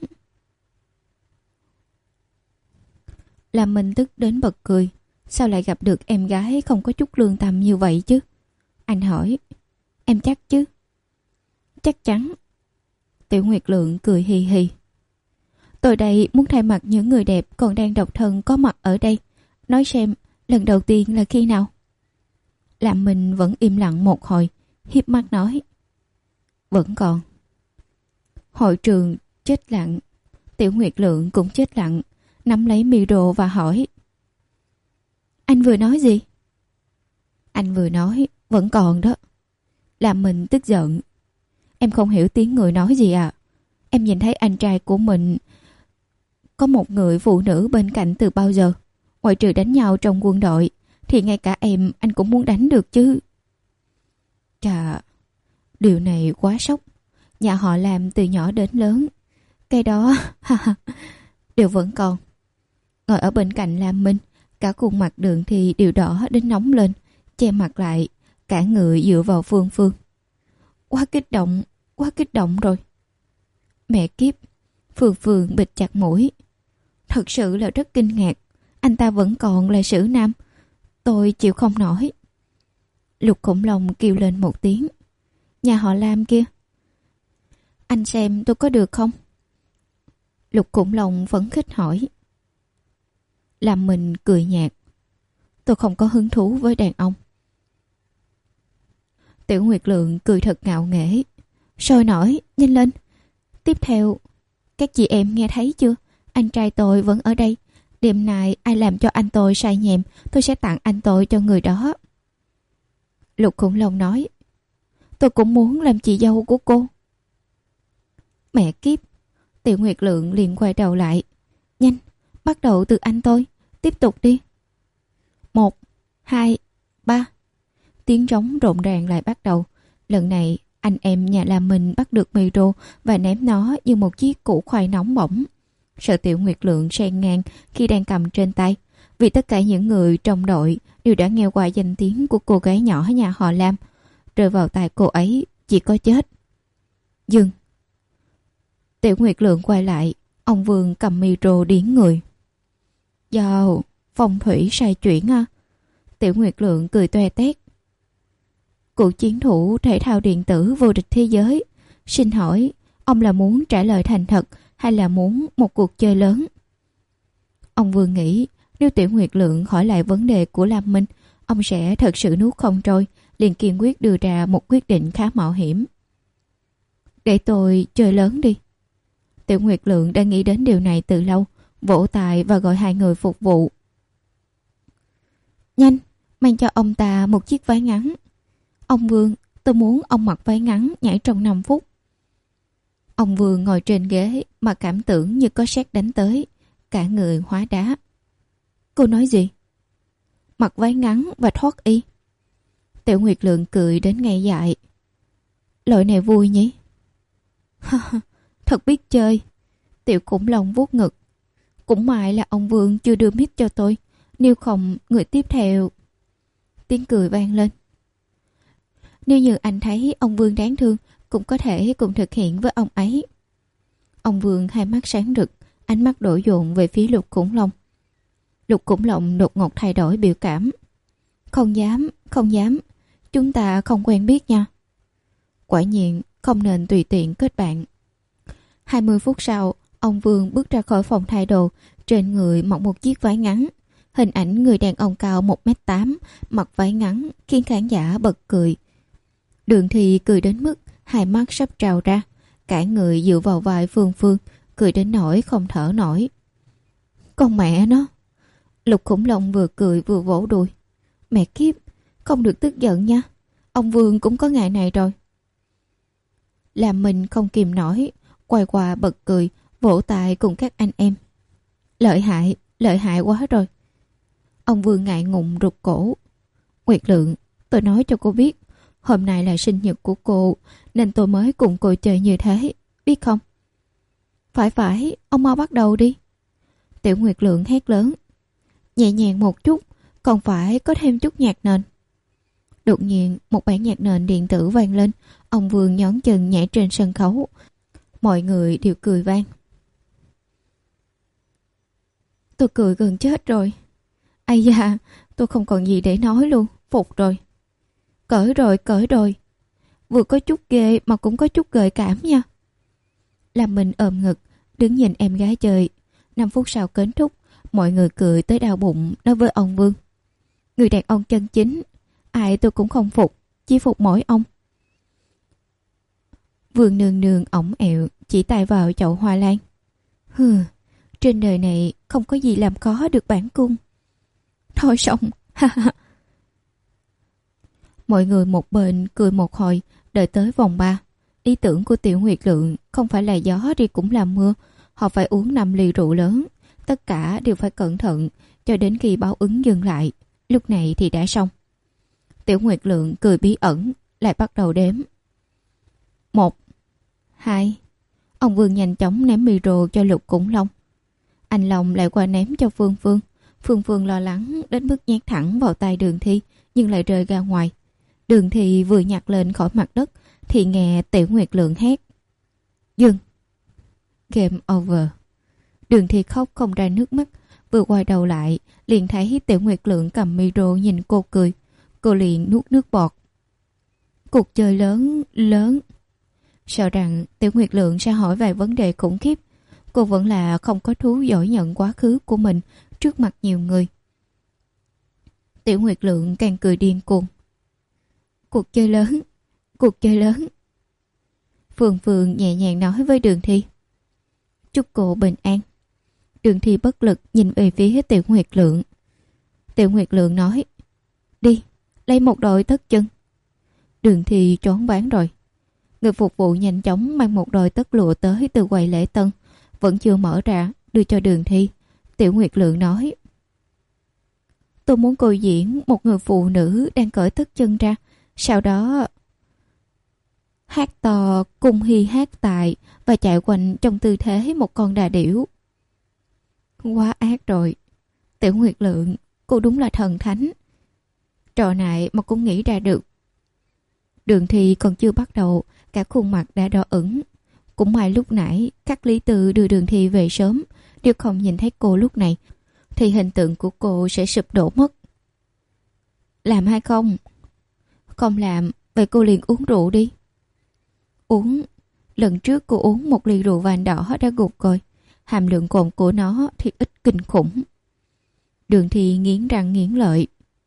A: Làm mình tức đến bật cười. Sao lại gặp được em gái không có chút lương tâm như vậy chứ? Anh hỏi. Em chắc chứ? Chắc chắn. Tiểu Nguyệt Lượng cười hì hì. Tôi đây muốn thay mặt những người đẹp còn đang độc thân có mặt ở đây. Nói xem lần đầu tiên là khi nào? Làm mình vẫn im lặng một hồi, hiếp mắt nói. Vẫn còn. Hội trường chết lặng. Tiểu Nguyệt Lượng cũng chết lặng, nắm lấy micro và hỏi. Anh vừa nói gì? Anh vừa nói vẫn còn đó. Làm mình tức giận. Em không hiểu tiếng người nói gì à? Em nhìn thấy anh trai của mình có một người phụ nữ bên cạnh từ bao giờ? Ngoại trừ đánh nhau trong quân đội thì ngay cả em anh cũng muốn đánh được chứ. Chà, điều này quá sốc. Nhà họ làm từ nhỏ đến lớn, cái đó đều vẫn còn. Ngồi ở bên cạnh Lam Minh, cả khuôn mặt Đường thì đều đỏ đến nóng lên, che mặt lại, cả người dựa vào Phương Phương. Quá kích động, quá kích động rồi. Mẹ kiếp. Phương Phương bịt chặt mũi. Thật sự là rất kinh ngạc. Anh ta vẫn còn là sử nam. Tôi chịu không nổi. Lục Khủng Long kêu lên một tiếng. Nhà họ Lam kia, anh xem tôi có được không? Lục Khủng Long phấn khích hỏi. Làm mình cười nhạt. Tôi không có hứng thú với đàn ông. Tiểu Nguyệt Lượng cười thật ngạo nghễ. Sôi nổi, nhanh lên. Tiếp theo, các chị em nghe thấy chưa? Anh trai tôi vẫn ở đây. Đêm nay ai làm cho anh tôi say nhèm, tôi sẽ tặng anh tôi cho người đó. Lục Khủng Long nói. Tôi cũng muốn làm chị dâu của cô. Mẹ kiếp. Tiểu Nguyệt Lượng liền quay đầu lại. Nhanh, bắt đầu từ anh tôi. Tiếp tục đi. Một, hai, ba. Tiếng trống rộn ràng lại bắt đầu. Lần này anh em nhà làm mình bắt được micro và ném nó như một chiếc củ khoai nóng bỏng. Sợ Tiểu Nguyệt Lượng sen ngang khi đang cầm trên tay. Vì tất cả những người trong đội đều đã nghe qua danh tiếng của cô gái nhỏ nhà họ Lam. Rơi vào tay cô ấy chỉ có chết. Dừng. Tiểu Nguyệt Lượng quay lại. Ông Vương cầm micro điến người. Dào, phong thủy sai chuyển à? Tiểu Nguyệt Lượng cười toe tét. Cựu chiến thủ thể thao điện tử vô địch thế giới. Xin hỏi, ông là muốn trả lời thành thật hay là muốn một cuộc chơi lớn? Ông vừa nghĩ nếu Tiểu Nguyệt Lượng hỏi lại vấn đề của Lam Minh, ông sẽ thật sự nuốt không trôi, liền kiên quyết đưa ra một quyết định khá mạo hiểm. Để tôi chơi lớn đi. Tiểu Nguyệt Lượng đã nghĩ đến điều này từ lâu, vỗ tay và gọi hai người phục vụ. Nhanh, mang cho ông ta một chiếc váy ngắn. Ông Vương, Tôi muốn ông mặc váy ngắn nhảy trong năm phút. Ông Vương ngồi trên ghế mà cảm tưởng như có sét đánh tới, cả người hóa đá. Cô nói gì? Mặc váy ngắn và thoát y. Tiểu Nguyệt Lượng cười đến ngây dại. Loại này vui nhỉ? Thật biết chơi. Tiểu Khủng Long vuốt ngực. Cũng may là ông Vương chưa đưa mic cho tôi, nếu không người tiếp theo. Tiếng cười vang lên. Nếu như anh thấy ông Vương đáng thương, cũng có thể cùng thực hiện với ông ấy. Ông Vương hai mắt sáng rực, ánh mắt đổ dồn về phía Lục Khủng Long. Lục Khủng Long đột ngột thay đổi biểu cảm. Không dám, không dám, chúng ta không quen biết nha. Quả nhiên không nên tùy tiện kết bạn. Hai mươi phút sau, ông Vương bước ra khỏi phòng thay đồ, trên người mặc một chiếc váy ngắn. Hình ảnh người đàn ông cao một mét tám, mặc váy ngắn khiến khán giả bật cười. Đường Thì cười đến mức hai mắt sắp trào ra, cả người dựa vào vai Phương Phương, cười đến nỗi không thở nổi. Con mẹ nó! Lục Khủng Long vừa cười vừa vỗ đùi. Mẹ kiếp, không được tức giận nha. Ông Vương cũng có ngày này rồi. Làm mình không kìm nổi, quay qua bật cười, vỗ tay cùng các anh em. Lợi hại, lợi hại quá rồi. Ông Vương ngại ngùng rụt cổ. Nguyệt Lượng, tôi nói cho cô biết, hôm nay là sinh nhật của cô, nên tôi mới cùng cô chơi như thế, biết không? Phải phải, ông mau bắt đầu đi. Tiểu Nguyệt Lượng hét lớn. Nhẹ nhàng một chút, còn phải có thêm chút nhạc nền. Đột nhiên, một bản nhạc nền điện tử vang lên, ông Vương nhón chân nhảy trên sân khấu. Mọi người đều cười vang. Tôi cười gần chết rồi. Ây da, tôi không còn gì để nói luôn, phục rồi. Cởi rồi, cởi rồi. Vừa có chút ghê mà cũng có chút gợi cảm nha. Làm mình ôm ngực, đứng nhìn em gái chơi. Năm phút sau kết thúc, mọi người cười tới đau bụng nói với ông Vương. Người đàn ông chân chính, ai tôi cũng không phục, chỉ phục mỗi ông. Vương nương nương ổng ẹo, chỉ tay vào chậu hoa lan. Hừ, trên đời này không có gì làm khó được bản cung. Thôi xong, ha ha. Mọi người một bên cười một hồi, đợi tới vòng ba. Ý tưởng của Tiểu Nguyệt Lượng không phải là gió đi cũng là mưa. Họ phải uống năm ly rượu lớn. Tất cả đều phải cẩn thận cho đến khi báo ứng dừng lại. Lúc này thì đã xong. Tiểu Nguyệt Lượng cười bí ẩn, lại bắt đầu đếm. Một, hai. Ông Vương nhanh chóng ném micro cho Lục Khủng Long. Anh Long lại qua ném cho Phương Phương. Phương Phương lo lắng đến mức nhét thẳng vào tay Đường Thi, nhưng lại rơi ra ngoài. Đường Thi vừa nhặt lên khỏi mặt đất thì nghe Tiểu Nguyệt Lượng hét. Dừng. Game over. Đường Thi khóc không ra nước mắt, vừa quay đầu lại liền thấy Tiểu Nguyệt Lượng cầm micro nhìn cô cười. Cô liền nuốt nước bọt. Cuộc chơi lớn, lớn. Sợ rằng Tiểu Nguyệt Lượng sẽ hỏi vài vấn đề khủng khiếp. Cô vẫn là không có thú giỏi nhận quá khứ của mình trước mặt nhiều người. Tiểu Nguyệt Lượng càng cười điên cuồng. Cuộc chơi lớn, cuộc chơi lớn. Phương Phương nhẹ nhàng nói với Đường Thi. Chúc cô bình an. Đường Thi bất lực nhìn về phía Tiểu Nguyệt Lượng. Tiểu Nguyệt Lượng nói. Đi, lấy một đôi tất chân. Đường Thi choáng váng rồi. Người phục vụ nhanh chóng mang một đôi tất lụa tới từ quầy lễ tân. Vẫn chưa mở ra, đưa cho Đường Thi. Tiểu Nguyệt Lượng nói. Tôi muốn cô diễn một người phụ nữ đang cởi tất chân ra. Sau đó hát to cung hy hát tài và chạy quanh trong tư thế một con đà điểu. Quá ác rồi. Tiểu Nguyệt Lượng, cô đúng là thần thánh. Trò này mà cũng nghĩ ra được. Đường Thi còn chưa bắt đầu, cả khuôn mặt đã đỏ ửng. Cũng may lúc nãy các lý tư đưa Đường Thi về sớm. Nếu không nhìn thấy cô lúc này thì hình tượng của cô sẽ sụp đổ mất. Làm hay không? Không làm, vậy cô liền uống rượu đi. Uống. Lần trước cô uống một ly rượu vàng đỏ đã gục rồi. Hàm lượng cồn của nó thì ít kinh khủng. Đường Thi nghiến răng nghiến lợi.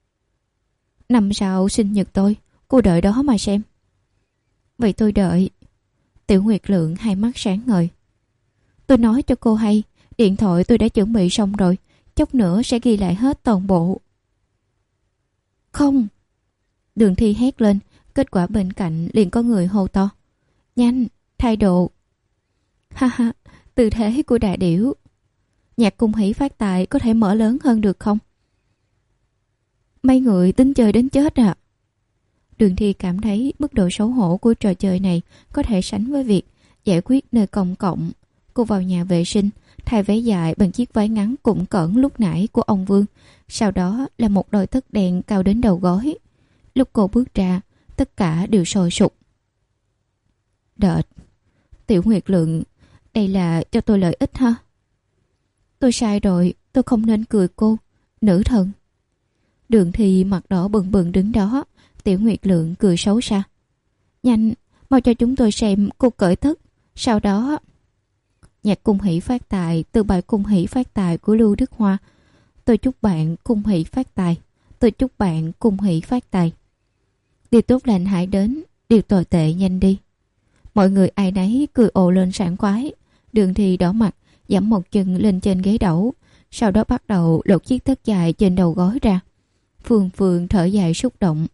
A: Năm sau sinh nhật tôi, cô đợi đó mà xem. Vậy tôi đợi. Tiểu Nguyệt Lượng hai mắt sáng ngời. Tôi nói cho cô hay, điện thoại tôi đã chuẩn bị xong rồi, chốc nữa sẽ ghi lại hết toàn bộ. Không. Đường Thi hét lên, Kết quả bên cạnh liền có người hô to: Nhanh, thay đồ! Ha ha, tư thế của đại điểu. Nhạc Cung Hỷ phát tài có thể mở lớn hơn được không? Mấy người tính chơi đến chết à? Đường Thi cảm thấy mức độ xấu hổ của trò chơi này có thể sánh với việc giải quyết nơi công cộng. Cô vào nhà vệ sinh, thay váy dài bằng chiếc váy ngắn củng cỡn lúc nãy của ông Vương. Sau đó là một đôi tất đen cao đến đầu gối. Lúc cô bước ra, tất cả đều sôi sục. Đợt, Tiểu Nguyệt Lượng, đây là cho tôi lợi ích ha? Tôi sai rồi, tôi không nên cười cô, nữ thần. Đường Thi mặt đỏ bừng bừng đứng đó. Tiểu Nguyệt Lượng cười xấu xa. Nhanh, mau cho chúng tôi xem cô cởi tất. Sau đó... Nhạc Cung Hỷ phát tài từ bài Cung Hỷ phát tài của Lưu Đức Hoa. Tôi chúc bạn cung hỷ phát tài. Tôi chúc bạn cung hỷ phát tài. Điều tốt lành hãy đến, điều tồi tệ nhanh đi. Mọi người ai nấy cười ồ lên sảng khoái. Đường Thi đỏ mặt, giẫm một chân lên trên ghế đẩu, sau đó bắt đầu lột chiếc tất dài trên đầu gối ra. Phương Phương thở dài xúc động.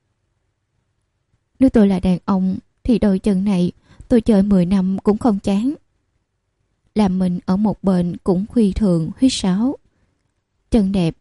A: Nếu tôi là đàn ông thì đôi chân này tôi chơi mười năm cũng không chán. Làm mình ở một bên cũng khuy thường huýt sáo. Chân đẹp.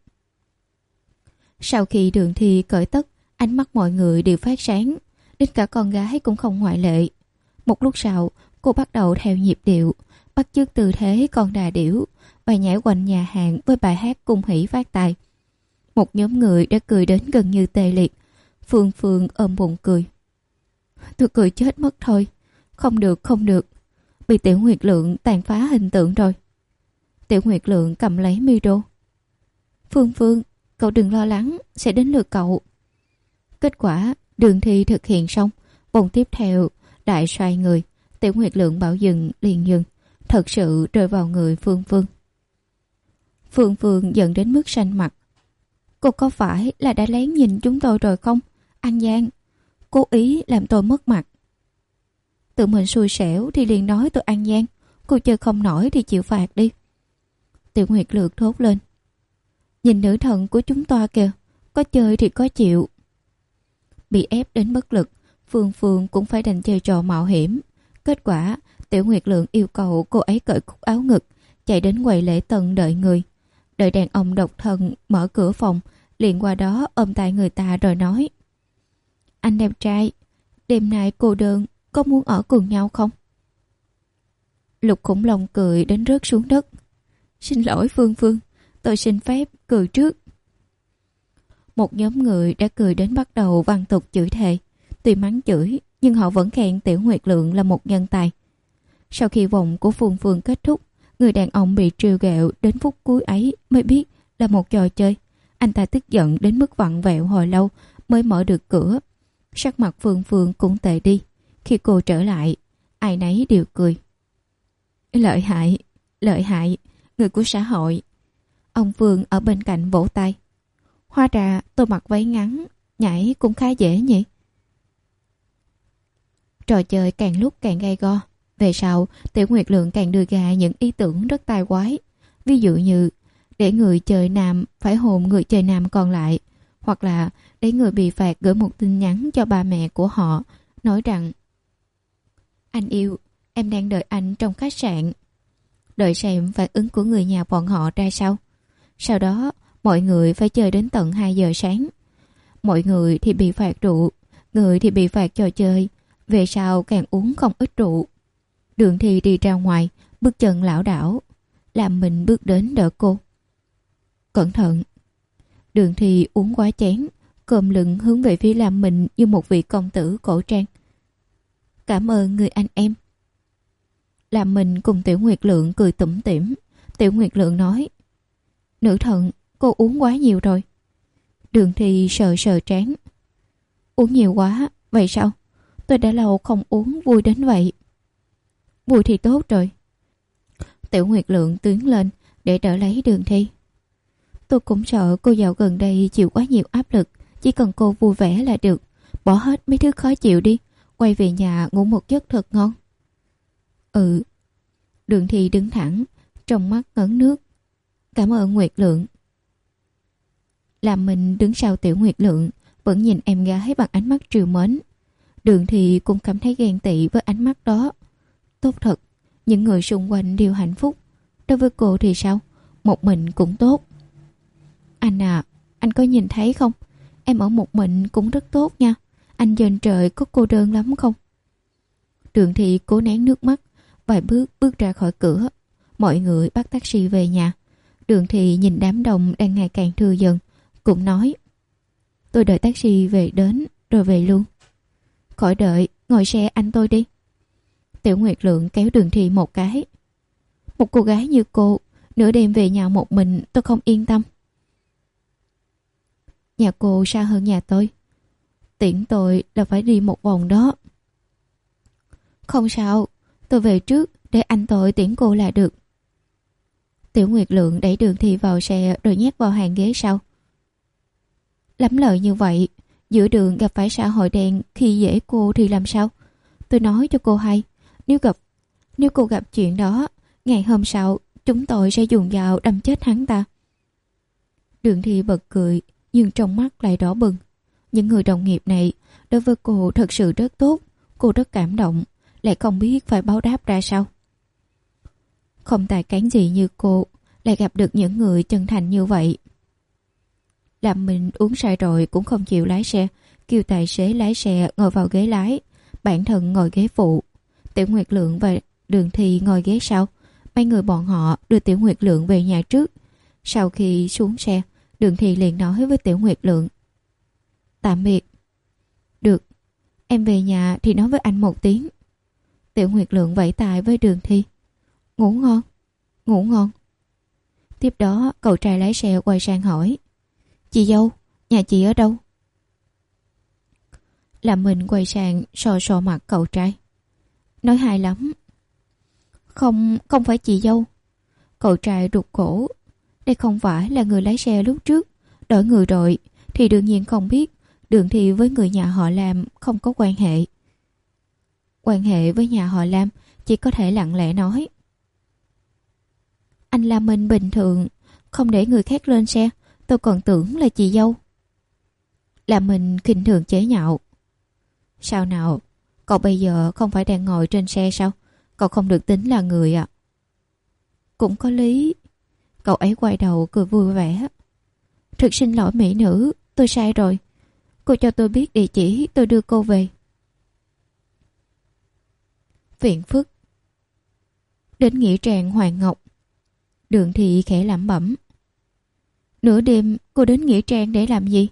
A: Sau khi Đường Thi cởi tất, ánh mắt mọi người đều phát sáng, đến cả con gái cũng không ngoại lệ. Một lúc sau, cô bắt đầu theo nhịp điệu, bắt chước tư thế con đà điểu và nhảy quanh nhà hàng với bài hát Cung Hỷ phát tài. Một nhóm người đã cười đến gần như tê liệt. Phương Phương ôm bụng cười. Tôi cười chết mất thôi. Không được, không được. Bị Tiểu Nguyệt Lượng tàn phá hình tượng rồi. Tiểu Nguyệt Lượng cầm lấy micro. Phương Phương, cậu đừng lo lắng, sẽ đến lượt cậu. Kết quả, Đường Thi thực hiện xong. Vòng tiếp theo, đại xoay người. Tiểu Nguyệt Lượng bảo dừng, liền dừng. Thật sự rơi vào người Phương Phương. Phương Phương giận đến mức xanh mặt. Cô có phải là đã lén nhìn chúng tôi rồi không? An Giang, cố ý làm tôi mất mặt. Tự mình xui xẻo thì liền nói tôi An Giang. Cô chơi không nổi thì chịu phạt đi. Tiểu Nguyệt Lượng thốt lên. Nhìn nữ thần của chúng ta kìa, có chơi thì có chịu. Bị ép đến bất lực, Phương Phương cũng phải đành chơi trò mạo hiểm. Kết quả, Tiểu Nguyệt Lượng yêu cầu cô ấy cởi cúc áo ngực, chạy đến quầy lễ tân đợi người. Đợi đàn ông độc thân mở cửa phòng, liền qua đó ôm tay người ta rồi nói: Anh đẹp trai, đêm nay cô đơn, có muốn ở cùng nhau không? Lục Khủng Long cười đến rớt xuống đất. Xin lỗi Phương Phương, tôi xin phép cười trước. Một nhóm người đã cười đến bắt đầu văng tục chửi thề. Tuy mắng chửi, nhưng họ vẫn khen Tiểu Nguyệt Lượng là một nhân tài. Sau khi vòng của Phương Phương kết thúc, người đàn ông bị trêu ghẹo đến phút cuối ấy mới biết là một trò chơi. Anh ta tức giận đến mức vặn vẹo hồi lâu mới mở được cửa. Sắc mặt Phương Phương cũng tệ đi. Khi cô trở lại, ai nấy đều cười. Lợi hại, lợi hại, người của xã hội. Ông Phương ở bên cạnh vỗ tay. Hóa ra tôi mặc váy ngắn, nhảy cũng khá dễ nhỉ. Trò chơi càng lúc càng gay go. Về sau, Tiểu Nguyệt Lượng càng đưa ra những ý tưởng rất tai quái. Ví dụ như để người chơi nam phải hôn người chơi nam còn lại, hoặc là để người bị phạt gửi một tin nhắn cho ba mẹ của họ, nói rằng: Anh yêu, em đang đợi anh trong khách sạn. Đợi xem phản ứng của người nhà bọn họ ra sao. Sau đó, mọi người phải chơi đến tận hai giờ sáng. Mọi người thì bị phạt rượu, người thì bị phạt trò chơi. Về sau càng uống không ít rượu. Đường Thi đi ra ngoài, bước chân lảo đảo, làm mình bước đến đỡ cô. Cẩn thận. Đường Thi uống quá chén, cơm lưng hướng về phía làm mình như một vị công tử cổ trang. Cảm ơn người anh em. Làm mình cùng Tiểu Nguyệt Lượng cười tủm tỉm. Tiểu Nguyệt Lượng nói: Nữ thần, cô uống quá nhiều rồi. Đường Thi sờ sờ trán. Uống nhiều quá, vậy sao? Tôi đã lâu không uống vui đến vậy. Vui thì tốt rồi. Tiểu Nguyệt Lượng tiến lên để đỡ lấy Đường Thi. Tôi cũng sợ cô dạo gần đây chịu quá nhiều áp lực. Chỉ cần cô vui vẻ là được. Bỏ hết mấy thứ khó chịu đi. Quay về nhà ngủ một giấc thật ngon. Ừ. Đường Thi đứng thẳng, trong mắt ngấn nước. Cảm ơn Nguyệt Lượng. Làm mình đứng sau Tiểu Nguyệt Lượng, vẫn nhìn em gái bằng ánh mắt trìu mến. Đường Thị cũng cảm thấy ghen tị với ánh mắt đó. Tốt thật, những người xung quanh đều hạnh phúc. Đối với cô thì sao? Một mình cũng tốt. Anh à, anh có nhìn thấy không? Em ở một mình cũng rất tốt nha. Anh trên trời có cô đơn lắm không? Đường Thị cố nén nước mắt, vài bước bước ra khỏi cửa. Mọi người bắt taxi về nhà. Đường Thị nhìn đám đông đang ngày càng thưa dần, cũng nói: tôi đợi taxi về đến rồi về luôn. Khỏi đợi, ngồi xe anh tôi đi. Tiểu Nguyệt Lượng kéo Đường Thị một cái. Một cô gái như cô, nửa đêm về nhà một mình tôi không yên tâm. Nhà cô xa hơn nhà tôi. Tiễn tôi là phải đi một vòng đó. Không sao, tôi về trước để anh tôi tiễn cô là được. Tiểu Nguyệt Lượng đẩy Đường Thị vào xe rồi nhét vào hàng ghế sau. Lắm lời như vậy, giữa đường gặp phải xã hội đen khi dễ cô thì làm sao? Tôi nói cho cô hay, nếu gặp nếu cô gặp chuyện đó, ngày hôm sau chúng tôi sẽ dùng dao đâm chết hắn ta. Đường Thị bật cười, nhưng trong mắt lại đỏ bừng. Những người đồng nghiệp này đối với cô thật sự rất tốt. Cô rất cảm động, lại không biết phải báo đáp ra sao. Không tài cán gì như cô lại gặp được những người chân thành như vậy. Làm mình uống say rồi cũng không chịu lái xe, kêu tài xế lái xe ngồi vào ghế lái, bản thân ngồi ghế phụ. Tiểu Nguyệt Lượng và Đường Thị ngồi ghế sau. Mấy người bọn họ đưa Tiểu Nguyệt Lượng về nhà trước. Sau khi xuống xe, Đường Thị liền nói với Tiểu Nguyệt Lượng: tạm biệt. Được, em về nhà thì nói với anh một tiếng. Tiểu Nguyệt Lượng vẫy tay với Đường Thị. Ngủ ngon, ngủ ngon. Tiếp đó cậu trai lái xe quay sang hỏi: chị dâu, nhà chị ở đâu? Làm mình quay sang sò sò mặt cậu trai. Nói hay lắm. Không, không phải chị dâu. Cậu trai rụt cổ. Đây không phải là người lái xe lúc trước. Đổi người rồi thì đương nhiên không biết. Đường Thị với người nhà họ Lam không có quan hệ. Quan hệ với nhà họ Lam chỉ có thể lặng lẽ nói: anh Lam Minh bình thường, không để người khác lên xe. Tôi còn tưởng là chị dâu. Lam Minh khinh thường chế nhạo: sao nào, cậu bây giờ không phải đang ngồi trên xe sao? Cậu không được tính là người à? Cũng có lý. Cậu ấy quay đầu cười vui vẻ. Thực xin lỗi mỹ nữ, tôi sai rồi. Cô cho tôi biết địa chỉ, tôi đưa cô về. Phiền phức. Đến nghĩa trang Hoàng Ngọc. Đường Thị khẽ lẩm bẩm. Nửa đêm cô đến nghĩa trang để làm gì?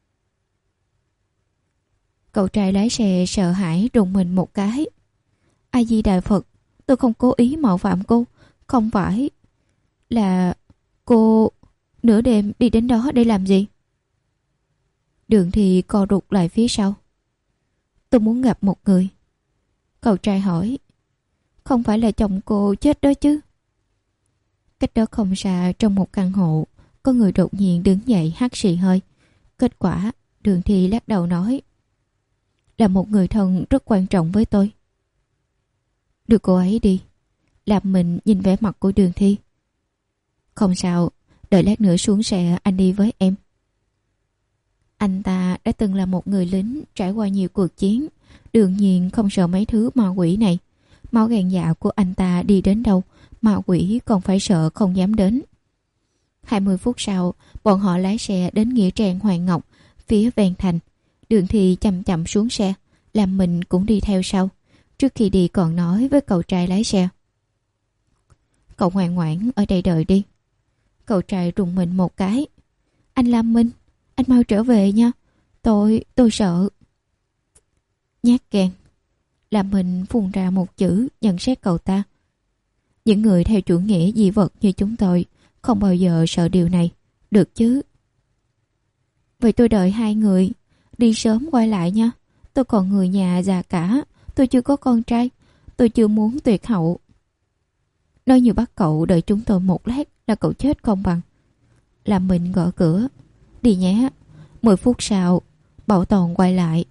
A: Cậu trai lái xe sợ hãi rùng mình một cái. A Di Đà Phật, tôi không cố ý mạo phạm cô. Không phải là cô nửa đêm đi đến đó để làm gì? Đường Thị co rụt lại phía sau. Tôi muốn gặp một người. Cậu trai hỏi. Không phải là chồng cô chết đó chứ? Cách đó không xa, trong một căn hộ, có người đột nhiên đứng dậy hắt xì hơi. Kết quả Đường Thị lắc đầu nói: là một người thân rất quan trọng với tôi. Đưa cô ấy đi. Làm mình nhìn vẻ mặt của Đường Thị. Không sao, đợi lát nữa xuống xe anh đi với em. Anh ta đã từng là một người lính trải qua nhiều cuộc chiến, đương nhiên không sợ mấy thứ ma quỷ này. Máu gan dạ của anh ta đi đến đâu, ma quỷ còn phải sợ không dám đến. Hai mươi phút sau, bọn họ lái xe đến nghĩa trang Hoàng Ngọc, phía ven thành. Đường Thị chậm chậm xuống xe, làm mình cũng đi theo sau. Trước khi đi còn nói với cậu trai lái xe: cậu ngoan ngoãn ở đây đợi đi. Cậu trai rùng mình một cái. Anh Lam Minh, anh mau trở về nha. Tôi, tôi sợ. Nhát gan. Lam Minh phun ra một chữ nhận xét cậu ta. Những người theo chủ nghĩa dị vật như chúng tôi không bao giờ sợ điều này. Được chứ? Vậy tôi đợi hai người. Đi sớm quay lại nha. Tôi còn người nhà già cả. Tôi chưa có con trai. Tôi chưa muốn tuyệt hậu. Nói như bắt cậu đợi chúng tôi một lát là cậu chết không bằng. Làm mình gõ cửa. Đi nhé. Mười phút sau Bảo Toàn quay lại.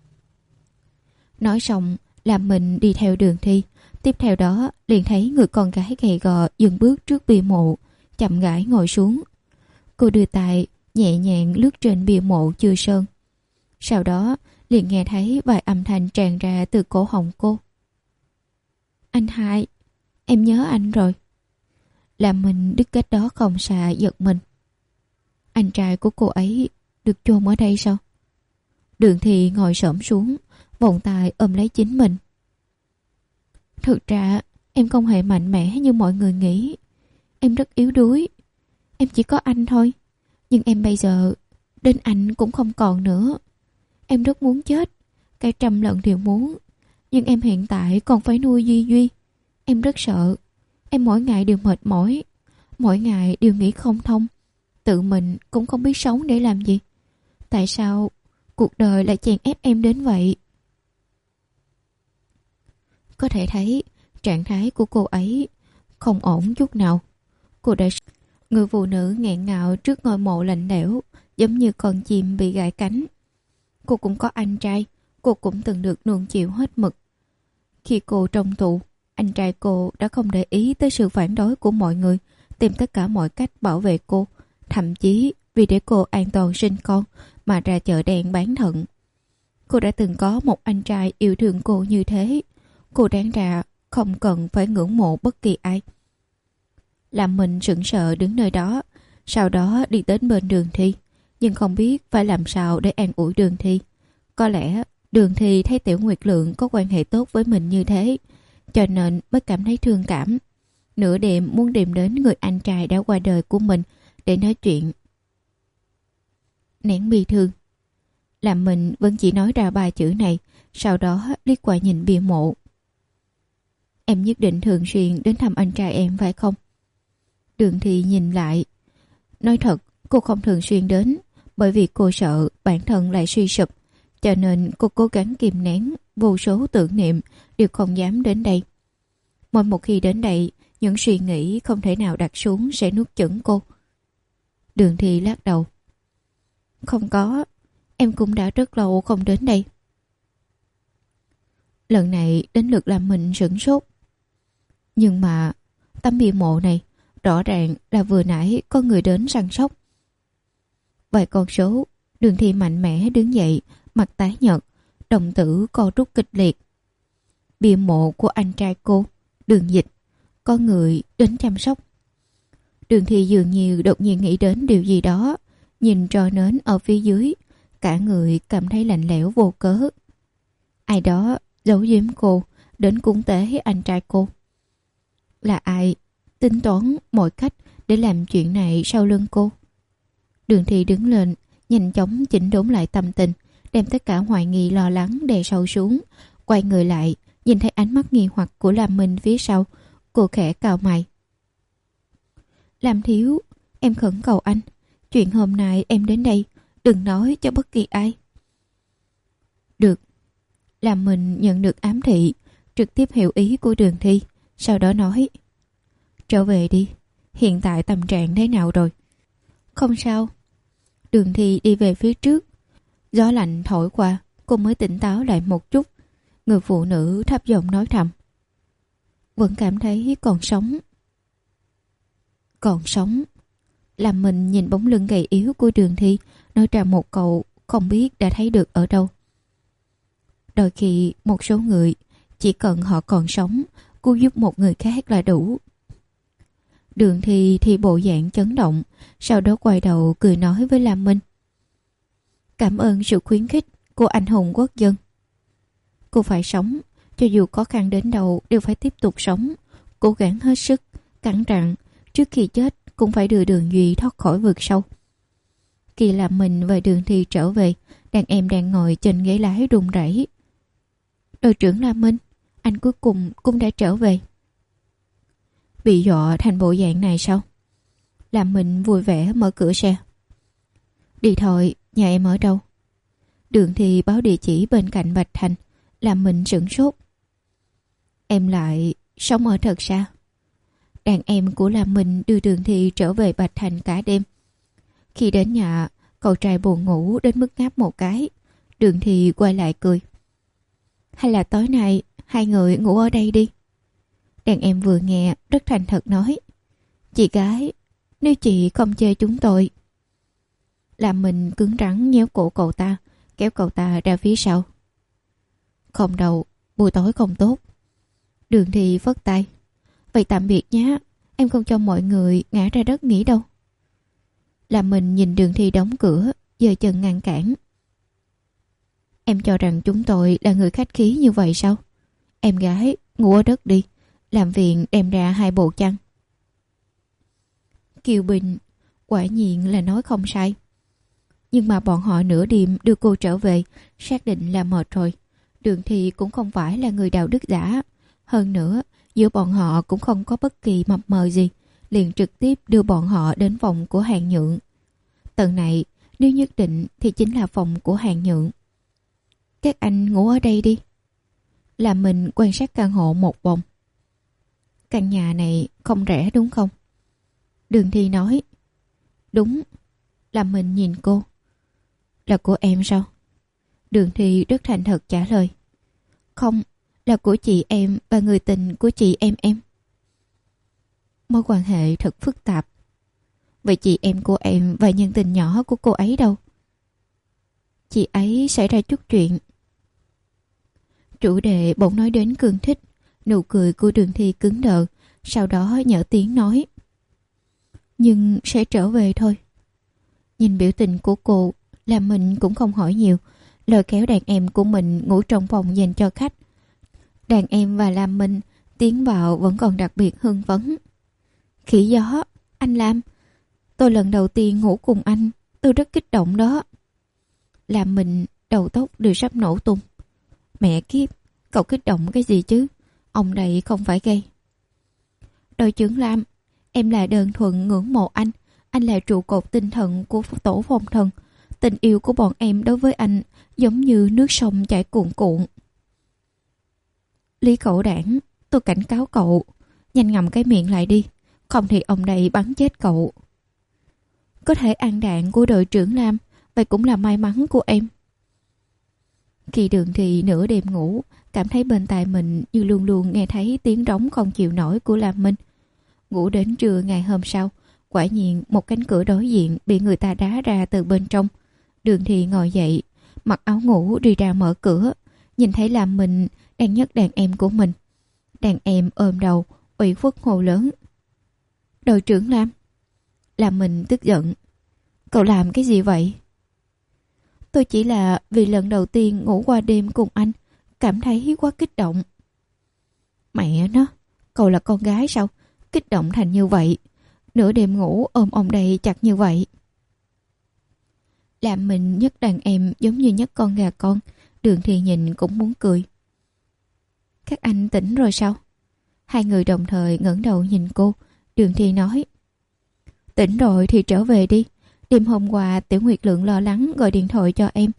A: Nói xong làm mình đi theo Đường Thị. Tiếp theo đó liền thấy người con gái gầy gò dừng bước trước bia mộ, chậm rãi ngồi xuống. Cô đưa tay nhẹ nhàng lướt trên bia mộ chưa sơn. Sau đó liền nghe thấy vài âm thanh tràn ra từ cổ họng cô. Anh hai, em nhớ anh rồi. Làm mình đứt cách đó không xa giật mình. Anh trai của cô ấy được chôn ở đây sao? Đường Thì ngồi xổm xuống, vòng tay ôm lấy chính mình. Thực ra em không hề mạnh mẽ như mọi người nghĩ. Em rất yếu đuối. Em chỉ có anh thôi. Nhưng em bây giờ đến anh cũng không còn nữa. Em rất muốn chết, cả trăm lần đều muốn. Nhưng em hiện tại còn phải nuôi Duy Duy. Em rất sợ. Em mỗi ngày đều mệt mỏi. Mỗi ngày đều nghĩ không thông. Tự mình cũng không biết sống để làm gì. Tại sao cuộc đời lại chèn ép em đến vậy? Có thể thấy trạng thái của cô ấy không ổn chút nào. Cô đã... Người phụ nữ nghẹn ngào trước ngôi mộ lạnh lẽo, giống như con chim bị gãy cánh. Cô cũng có anh trai, cô cũng từng được nuông chiều hết mực. Khi cô trong tù, anh trai cô đã không để ý tới sự phản đối của mọi người, tìm tất cả mọi cách bảo vệ cô, thậm chí vì để cô an toàn sinh con mà ra chợ đen bán thận. Cô đã từng có một anh trai yêu thương cô như thế. Cô đáng ra không cần phải ngưỡng mộ bất kỳ ai. Làm mình sững sờ đứng nơi đó, sau đó đi đến bên Đường Thi, nhưng không biết phải làm sao để an ủi Đường Thi. Có lẽ Đường Thi thấy Tiểu Nguyệt Lượng có quan hệ tốt với mình như thế, cho nên mới cảm thấy thương cảm. Nửa đêm muốn tìm đến người anh trai đã qua đời của mình để nói chuyện. Nén bi thương. Làm mình vẫn chỉ nói ra ba chữ này, sau đó liếc qua nhìn bia mộ. Em nhất định thường xuyên đến thăm anh trai em phải không? Đường Thi nhìn lại. Nói thật, cô không thường xuyên đến, bởi vì cô sợ bản thân lại suy sụp, cho nên cô cố gắng kìm nén vô số tưởng niệm đều không dám đến đây. Mỗi một khi đến đây, những suy nghĩ không thể nào đặt xuống sẽ nuốt chửng cô. Đường Thi lắc đầu. Không có, em cũng đã rất lâu không đến đây. Lần này đến lượt làm mình sửng sốt. Nhưng mà tấm bia mộ này rõ ràng là vừa nãy có người đến săn sóc. Vài con số, Đường Thi mạnh mẽ đứng dậy, mặt tái nhợt, đồng tử co rút kịch liệt. Bia mộ của anh trai cô, Đường Dịch, có người đến chăm sóc. Đường Thi dường như đột nhiên nghĩ đến điều gì đó, nhìn tro nến ở phía dưới, cả người cảm thấy lạnh lẽo vô cớ. Ai đó giấu giếm cô đến cúng tế anh trai cô. Là ai tính toán mọi cách để làm chuyện này sau lưng cô? Đường Thi đứng lên, nhanh chóng chỉnh đốn lại tâm tình, đem tất cả hoài nghi lo lắng đè sâu xuống, quay người lại, nhìn thấy ánh mắt nghi hoặc của Lam Minh phía sau, cô khẽ cau mày. Lam thiếu, em khẩn cầu anh, chuyện hôm nay em đến đây, đừng nói cho bất kỳ ai. Được. Lam Minh nhận được ám thị, trực tiếp hiểu ý của Đường Thi, sau đó nói: Trở về đi, hiện tại tâm trạng thế nào rồi? Không sao. Đường Thi đi về phía trước. Gió lạnh thổi qua, cô mới tỉnh táo lại một chút. Người phụ nữ thấp giọng nói thầm: Vẫn cảm thấy còn sống. Còn sống. Làm mình nhìn bóng lưng gầy yếu của Đường Thi, nói ra một câu không biết đã thấy được ở đâu. Đôi khi một số người chỉ cần họ còn sống, cứu giúp một người khác là đủ. Đường Thi thì bộ dạng chấn động, sau đó quay đầu cười nói với Lam Minh: Cảm ơn sự khuyến khích của anh hùng quốc dân. Cô phải sống, cho dù khó khăn đến đâu đều phải tiếp tục sống, cố gắng hết sức, cẩn trọng, trước khi chết cũng phải đưa Đường Duy thoát khỏi vực sâu. Khi Lam Minh và Đường Thi trở về, đàn em đang ngồi trên ghế lái run rẩy. Đội trưởng Lam Minh, anh cuối cùng cũng đã trở về. Bị dọa thành bộ dạng này sao? Lam Minh vui vẻ mở cửa xe. Đi thôi, nhà em ở đâu? Đường Thi báo địa chỉ bên cạnh Bạch Thành. Lam Minh sửng sốt. Em lại sống ở thật xa. Đàn em của Lam Minh đưa Đường Thi trở về Bạch Thành cả đêm. Khi đến nhà, cậu trai buồn ngủ đến mức ngáp một cái. Đường Thi quay lại cười. Hay là tối nay hai người ngủ ở đây đi. Đàn em vừa nghe rất thành thật nói: Chị gái, nếu chị không chê chúng tôi. Làm mình cứng rắn nhéo cổ cậu ta, kéo cậu ta ra phía sau. Không đâu, buổi tối không tốt. Đường Thi phất tay. Vậy tạm biệt nhé, em không cho mọi người ngã ra đất nghỉ đâu. Làm mình nhìn Đường Thi đóng cửa, giơ chân ngăn cản. Em cho rằng chúng tôi là người khách khí như vậy sao? Em gái, ngủ ở đất đi, làm viện đem ra hai bộ chăn. Kiều Bình quả nhiên là nói không sai. Nhưng mà bọn họ nửa đêm đưa cô trở về, xác định là mệt rồi. Đường Thi cũng không phải là người đạo đức giả. Hơn nữa, giữa bọn họ cũng không có bất kỳ mập mờ gì, liền trực tiếp đưa bọn họ đến phòng của Hàng Nhượng. Tầng này, nếu nhất định thì chính là phòng của Hàng Nhượng. Các anh ngủ ở đây đi. Làm mình quan sát căn hộ một vòng. Căn nhà này không rẻ đúng không? Đường Thi nói. Đúng. Làm mình nhìn cô. Là của em sao? Đường Thi rất thành thật trả lời. Không, là của chị em và người tình của chị em em. Mối quan hệ thật phức tạp. Vậy chị em của em và nhân tình nhỏ của cô ấy đâu? Chị ấy xảy ra chút chuyện. Chủ đề bỗng nói đến Cương Thích. Nụ cười của Đường Thi cứng đờ, sau đó nhỡ tiếng nói. Nhưng sẽ trở về thôi. Nhìn biểu tình của cô, làm mình cũng không hỏi nhiều, lôi kéo đàn em của mình ngủ trong phòng dành cho khách. Đàn em và Lam Minh tiến vào vẫn còn đặc biệt hưng phấn. Khỉ gió, anh Lam, tôi lần đầu tiên ngủ cùng anh, tôi rất kích động đó. Lam Minh đầu tóc đều sắp nổ tung. Mẹ kiếp, cậu kích động cái gì chứ? Ông đây không phải gay. Đội trưởng Lam, em là đơn thuần ngưỡng mộ anh. Anh là trụ cột tinh thần của tổ phong thần. Tình yêu của bọn em đối với anh giống như nước sông chảy cuồn cuộn. Lý Cẩu Đảng, tôi cảnh cáo cậu, nhanh ngậm cái miệng lại đi, không thì ông đây bắn chết cậu. Có thể ăn đạn của đội trưởng Lam, vậy cũng là may mắn của em. Khi Đường Thi nửa đêm ngủ, cảm thấy bên tai mình như luôn luôn nghe thấy tiếng rống không chịu nổi của Lam Minh. Ngủ đến trưa ngày hôm sau, quả nhiên một cánh cửa đối diện bị người ta đá ra từ bên trong. Đường Thi ngồi dậy, mặc áo ngủ đi ra mở cửa, nhìn thấy Lam Minh đang nhấc đàn em của mình. Đàn em ôm đầu, ủy khuất hô lớn. Đội trưởng Lam. Lam Minh tức giận. Cậu làm cái gì vậy? Tôi chỉ là vì lần đầu tiên ngủ qua đêm cùng anh, cảm thấy quá kích động. Mẹ nó, cậu là con gái sao? Kích động thành như vậy. Nửa đêm ngủ ôm ông đây chặt như vậy. Làm mình nhấc đàn em giống như nhấc con gà con. Đường Thi nhìn cũng muốn cười. Các anh tỉnh rồi sao? Hai người đồng thời ngẩng đầu nhìn cô. Đường Thi nói. Tỉnh rồi thì trở về đi. Đêm hôm qua Tiểu Nguyệt Lượng lo lắng gọi điện thoại cho em.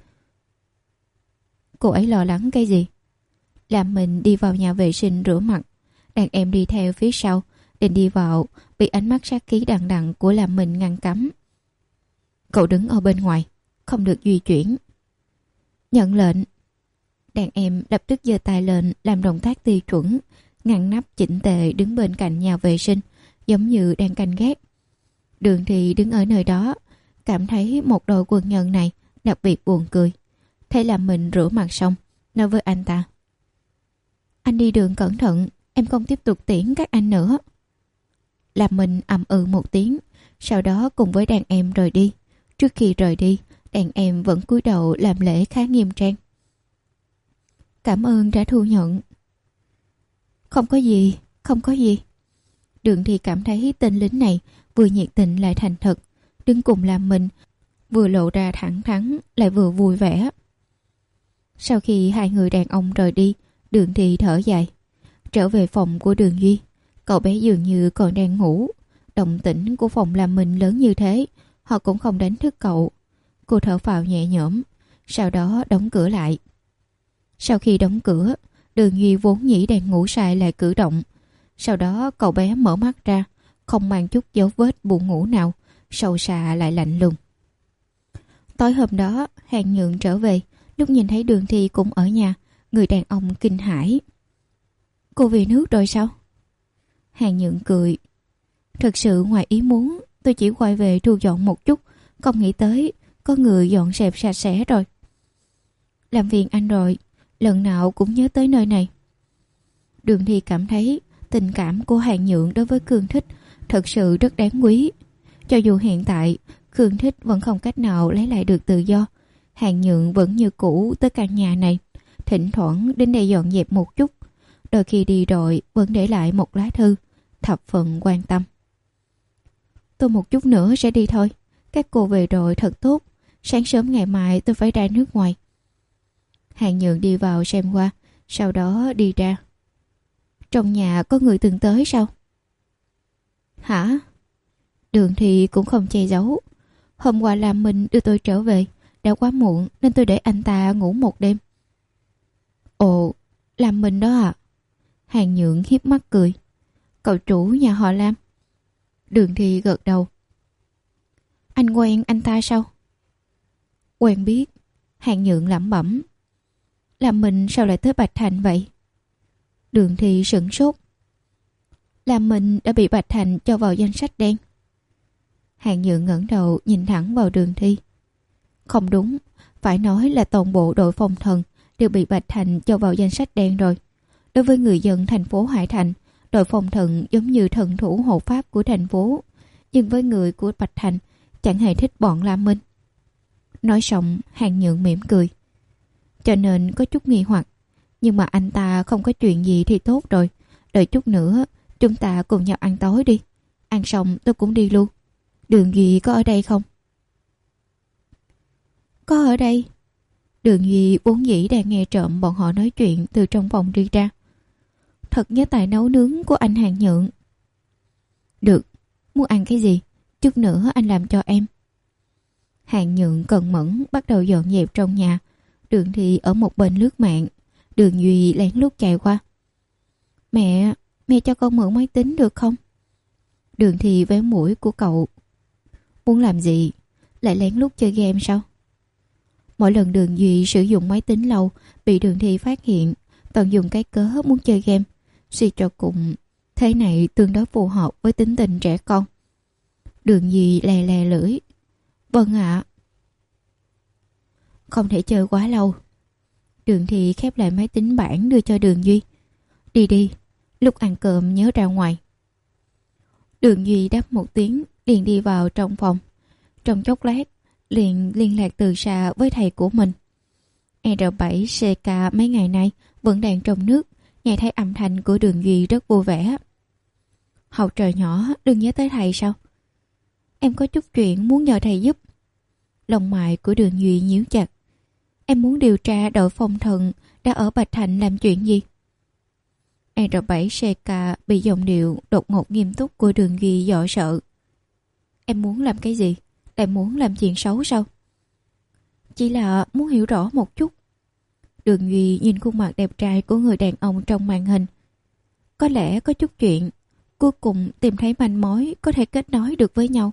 A: Cô ấy lo lắng cái gì? Làm mình đi vào nhà vệ sinh rửa mặt. Đàn em đi theo phía sau. Định đi vào, bị ánh mắt sát khí đằng đằng của Làm mình ngăn cấm. Cậu đứng ở bên ngoài, không được di chuyển. Nhận lệnh. Đàn em lập tức giơ tay lên làm động tác tiêu chuẩn, ngăn nắp chỉnh tề đứng bên cạnh nhà vệ sinh, giống như đang canh gác. Đường Thi đứng ở nơi đó, cảm thấy một đội quân nhân này đặc biệt buồn cười. Thấy Làm mình rửa mặt xong, nói với anh ta. Anh đi đường cẩn thận, em không tiếp tục tiễn các anh nữa. Làm mình ầm ừ một tiếng, sau đó cùng với đàn em rời đi. Trước khi rời đi, đàn em vẫn cúi đầu làm lễ khá nghiêm trang. Cảm ơn đã thu nhận. Không có gì, không có gì. Đường Thi cảm thấy tên lính này vừa nhiệt tình lại thành thật, đứng cùng Làm mình, vừa lộ ra thẳng thắn lại vừa vui vẻ. Sau khi hai người đàn ông rời đi, Đường Thi thở dài. Trở về phòng của Đường Duy, cậu bé dường như còn đang ngủ. Động tĩnh của phòng Làm mình lớn như thế, họ cũng không đánh thức cậu. Cô thở phào nhẹ nhõm, sau đó đóng cửa lại. Sau khi đóng cửa, Đường Duy vốn nhĩ đang ngủ say lại cử động. Sau đó cậu bé mở mắt ra, không mang chút dấu vết buồn ngủ nào, sâu xa lại lạnh lùng. Tối hôm đó, Hàng Nhượng trở về, lúc nhìn thấy Đường Thi cũng ở nhà, người đàn ông kinh hãi. Cô về nước rồi sao? Hàng Nhượng cười. Thật sự ngoài ý muốn, tôi chỉ quay về thu dọn một chút, không nghĩ tới có người dọn dẹp sạch sẽ rồi. Làm phiền anh rồi, lần nào cũng nhớ tới nơi này. Đường Thi cảm thấy tình cảm của Hàn Nhượng đối với Khương Thích thật sự rất đáng quý. Cho dù hiện tại Khương Thích vẫn không cách nào lấy lại được tự do, Hàn Nhượng vẫn như cũ tới căn nhà này, thỉnh thoảng đến đây dọn dẹp một chút, đôi khi đi rồi vẫn để lại một lá thư, thập phần quan tâm. Tôi một chút nữa sẽ đi thôi, các cô về rồi thật tốt, sáng sớm ngày mai tôi phải ra nước ngoài. Hàn Nhượng đi vào xem qua, sau đó đi ra. Trong nhà có người từng tới sao? Hả? Đường Thì cũng không che giấu. Hôm qua Lam Minh đưa tôi trở về, đã quá muộn nên tôi để anh ta ngủ một đêm. Ồ, Lam Minh đó à? Hàn Nhượng hiếp mắt cười. Cậu chủ nhà họ Lam. Đường Thì gật đầu. Anh quen anh ta sao? Quen biết. Hàn Nhượng lẩm bẩm. Lam Minh sao lại tới Bạch Thành vậy? Đường Thì sửng sốt. Lam Minh đã bị Bạch Thành cho vào danh sách đen. Hàn Nhượng ngẩng đầu nhìn thẳng vào Đường Thi. Không đúng, phải nói là toàn bộ đội phòng thần đều bị Bạch Thành cho vào danh sách đen rồi. Đối với người dân thành phố Hải Thành, đội phòng thần giống như thần thủ hộ pháp của thành phố, nhưng với người của Bạch Thành chẳng hề thích bọn Lam Minh. Nói xong, Hàn Nhượng mỉm cười. Cho nên có chút nghi hoặc, nhưng mà anh ta không có chuyện gì thì tốt rồi. Đợi chút nữa chúng ta cùng nhau ăn tối đi. Ăn xong tôi cũng đi luôn. Đường Duy có ở đây không? Có ở đây. Đường Duy vốn dĩ đang nghe trộm bọn họ nói chuyện từ trong phòng đi ra. Thật nhớ tài nấu nướng của anh Hàn Nhượng. Được, muốn ăn cái gì? Chút nữa anh làm cho em. Hàn Nhượng cần mẫn bắt đầu dọn dẹp trong nhà. Đường Thì ở một bên lướt mạng. Đường Duy lén lút chạy qua. Mẹ, mẹ cho con mượn máy tính được không? Đường Thì véo mũi của cậu. Muốn làm gì? Lại lén lút chơi game sao? Mỗi lần Đường Duy sử dụng máy tính lâu bị Đường Thi phát hiện, toàn dùng cái cớ muốn chơi game. Suy cho cùng, thế này tương đối phù hợp với tính tình trẻ con. Đường Duy lè lè lưỡi. Vâng ạ. Không thể chơi quá lâu. Đường Thi khép lại máy tính bảng đưa cho Đường Duy. Đi đi, lúc ăn cơm nhớ ra ngoài. Đường Duy đáp một tiếng, liền đi vào trong phòng. Trong chốc lát, liền liên lạc từ xa với thầy của mình. R bảy C K mấy ngày nay vẫn đang trong nước, nghe thấy âm thanh của Đường Duy rất vui vẻ. Hậu trời nhỏ, đừng nhớ tới thầy sao? Em có chút chuyện muốn nhờ thầy giúp. Lông mày của Đường Duy nhíu chặt. Em muốn điều tra đội phong thần đã ở Bạch Thành làm chuyện gì? R bảy C K bị giọng điệu đột ngột nghiêm túc của Đường Duy dọa sợ. Em muốn làm cái gì? Lại muốn làm chuyện xấu sao? Chỉ là muốn hiểu rõ một chút. Đường Duy nhìn khuôn mặt đẹp trai của người đàn ông trong màn hình. Có lẽ có chút chuyện, cuối cùng tìm thấy manh mối có thể kết nối được với nhau.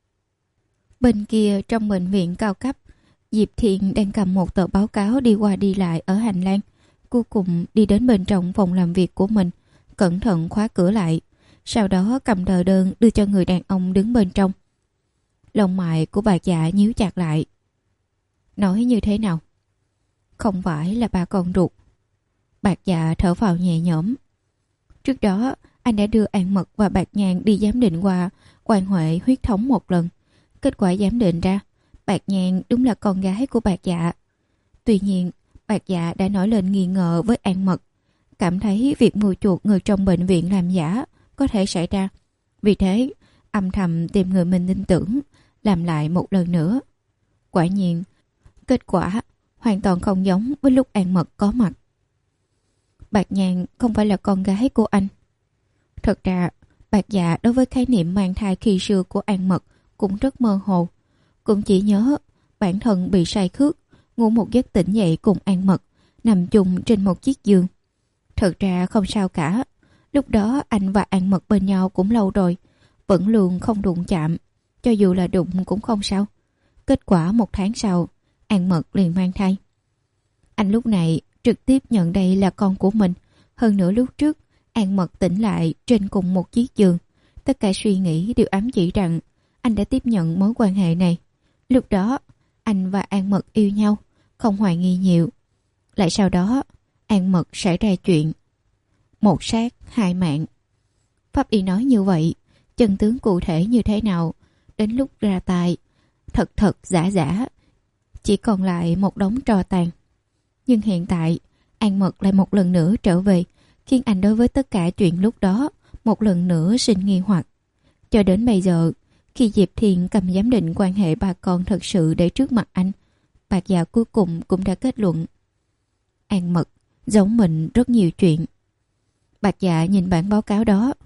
A: Bên kia trong bệnh viện cao cấp, Diệp Thiện đang cầm một tờ báo cáo đi qua đi lại ở hành lang. Cuối cùng đi đến bên trong phòng làm việc của mình, cẩn thận khóa cửa lại. Sau đó cầm tờ đơn đưa cho người đàn ông đứng bên trong. Lông mày của bà già nhíu chặt lại. Nói như thế nào? Không phải là bà con ruột. Bạc Dạ thở vào nhẹ nhõm. Trước đó anh đã đưa An Mật và Bạc Nhàn đi giám định qua quan hệ huyết thống một lần. Kết quả giám định ra Bạc Nhàn đúng là con gái của Bạc Dạ. Tuy nhiên Bạc Dạ đã nổi lên nghi ngờ với An Mật, cảm thấy việc mua chuộc người trong bệnh viện làm giả có thể xảy ra. Vì thế âm thầm tìm người mình tin tưởng làm lại một lần nữa. Quả nhiên kết quả hoàn toàn không giống với lúc An Mật có mặt. Bạc Nhàn không phải là con gái của anh. Thật ra Bạc Dạ đối với khái niệm mang thai khi xưa của An Mật cũng rất mơ hồ. Cũng chỉ nhớ bản thân bị say khước, ngủ một giấc tỉnh dậy cùng An Mật, nằm chung trên một chiếc giường. Thật ra không sao cả. Lúc đó anh và An Mật bên nhau cũng lâu rồi, vẫn luôn không đụng chạm. Cho dù là đụng cũng không sao. Kết quả một tháng sau, An Mật liền mang thai. Anh lúc này trực tiếp nhận đây là con của mình. Hơn nữa lúc trước An Mật tỉnh lại trên cùng một chiếc giường. Tất cả suy nghĩ đều ám chỉ rằng anh đã tiếp nhận mối quan hệ này. Lúc đó anh và An Mật yêu nhau, không hoài nghi nhiều. Lại sau đó, An Mật xảy ra chuyện. Một sát, hai mạng. Pháp y nói như vậy, chân tướng cụ thể như thế nào, đến lúc ra tay, thật thật giả giả, chỉ còn lại một đống tro tàn. Nhưng hiện tại, An Mật lại một lần nữa trở về, khiến anh đối với tất cả chuyện lúc đó một lần nữa sinh nghi hoặc. Cho đến bây giờ, khi Diệp Thiền cầm giám định quan hệ bà con thật sự để trước mặt anh, Bạc Dạ cuối cùng cũng đã kết luận An Mật giống mình rất nhiều chuyện. Bạc Dạ nhìn bản báo cáo đó.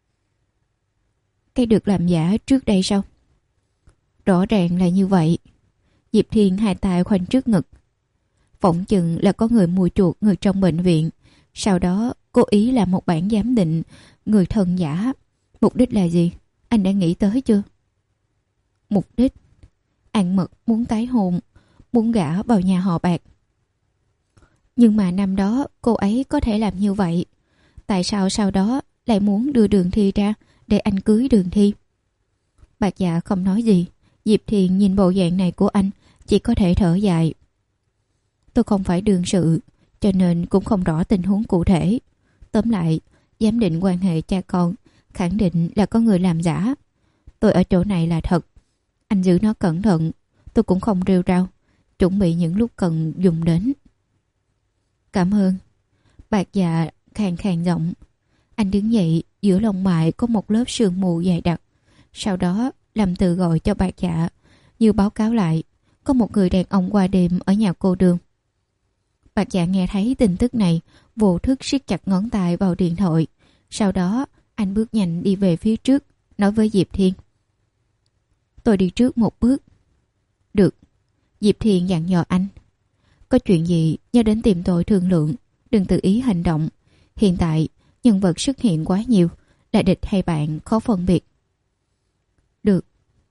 A: Cái được làm giả trước đây sao? Rõ ràng là như vậy. Diệp Thiền hai tay khoanh trước ngực. Phỏng chừng là có người mua chuộc người trong bệnh viện, sau đó cố ý làm một bản giám định người thân giả. Mục đích là gì? Anh đã nghĩ tới chưa? Mục đích? An Mật muốn tái hôn, muốn gả vào nhà họ Bạc. Nhưng mà năm đó cô ấy có thể làm như vậy, tại sao sau đó lại muốn đưa Đường Thi ra để anh cưới Đường Thi? Bạc Dạ không nói gì. Diệp Thiền nhìn bộ dạng này của anh, chỉ có thể thở dài. Tôi không phải đương sự, cho nên cũng không rõ tình huống cụ thể. Tóm lại, giám định quan hệ cha con khẳng định là có người làm giả. Tôi ở chỗ này là thật. Anh giữ nó cẩn thận. Tôi cũng không rêu rao, chuẩn bị những lúc cần dùng đến. Cảm ơn. Bạc Dạ khàn khàn giọng. Anh đứng dậy, giữa lông mày có một lớp sương mù dày đặc. Sau đó Lâm Từ gọi cho Bạc Dạ, như báo cáo lại có một người đàn ông qua đêm ở nhà cô Đường. Bạc Dạ nghe thấy tin tức này, vô thức siết chặt ngón tay vào điện thoại. Sau đó anh bước nhanh đi về phía trước, nói với Diệp Thiên. Tôi đi trước một bước. Được. Diệp Thiên dặn dò anh. Có chuyện gì nhớ đến tìm tôi thương lượng, đừng tự ý hành động. Hiện tại nhân vật xuất hiện quá nhiều, là địch hay bạn khó phân biệt. Được.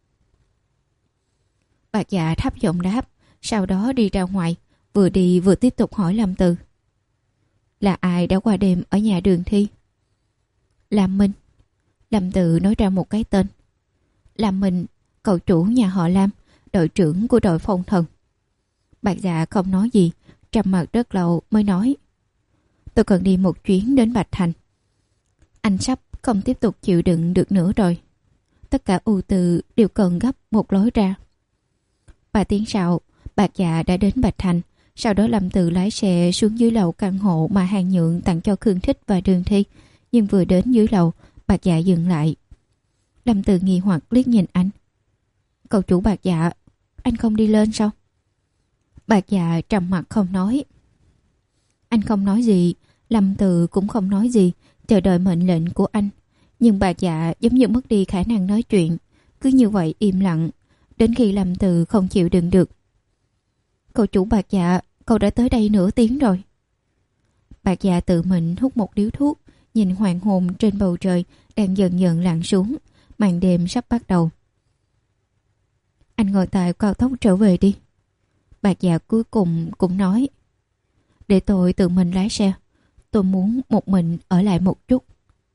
A: Bạc Dạ thấp giọng đáp, sau đó đi ra ngoài, vừa đi vừa tiếp tục hỏi Lâm Từ. Là ai đã qua đêm ở nhà Đường Thi? Lam Minh. Lâm Từ nói ra một cái tên. Lam Minh, cậu chủ nhà họ Lam, đội trưởng của đội phong thần. Bạc Dạ không nói gì, trầm mặc rất lâu mới nói. Tôi cần đi một chuyến đến Bạch Thành. Anh sắp không tiếp tục chịu đựng được nữa rồi. Tất cả ưu tư đều cần gấp một lối ra. Ba tiếng sau, Bạc Dạ đã đến Bạch Thành. Sau đó Lâm Từ lái xe xuống dưới lầu căn hộ mà Hàng Nhượng tặng cho Khương Thích và Đường Thi. Nhưng vừa đến dưới lầu, Bạc Dạ dừng lại. Lâm Từ nghi hoặc liếc nhìn anh. Cậu chủ Bạc Dạ, anh không đi lên sao? Bạc Dạ trầm mặc không nói. Anh không nói gì, Lâm Từ cũng không nói gì, chờ đợi mệnh lệnh của anh. Nhưng Bạc Dạ giống như mất đi khả năng nói chuyện, cứ như vậy im lặng, đến khi Lâm Từ không chịu đựng được. Cậu chủ Bạc Dạ, cậu đã tới đây nửa tiếng rồi. Bạc Dạ tự mình hút một điếu thuốc, nhìn hoàng hôn trên bầu trời đang dần dần lặn xuống, màn đêm sắp bắt đầu. Anh ngồi tại cao tốc trở về đi. Bạc Dạ cuối cùng cũng nói. Để tôi tự mình lái xe. Tôi muốn một mình ở lại một chút.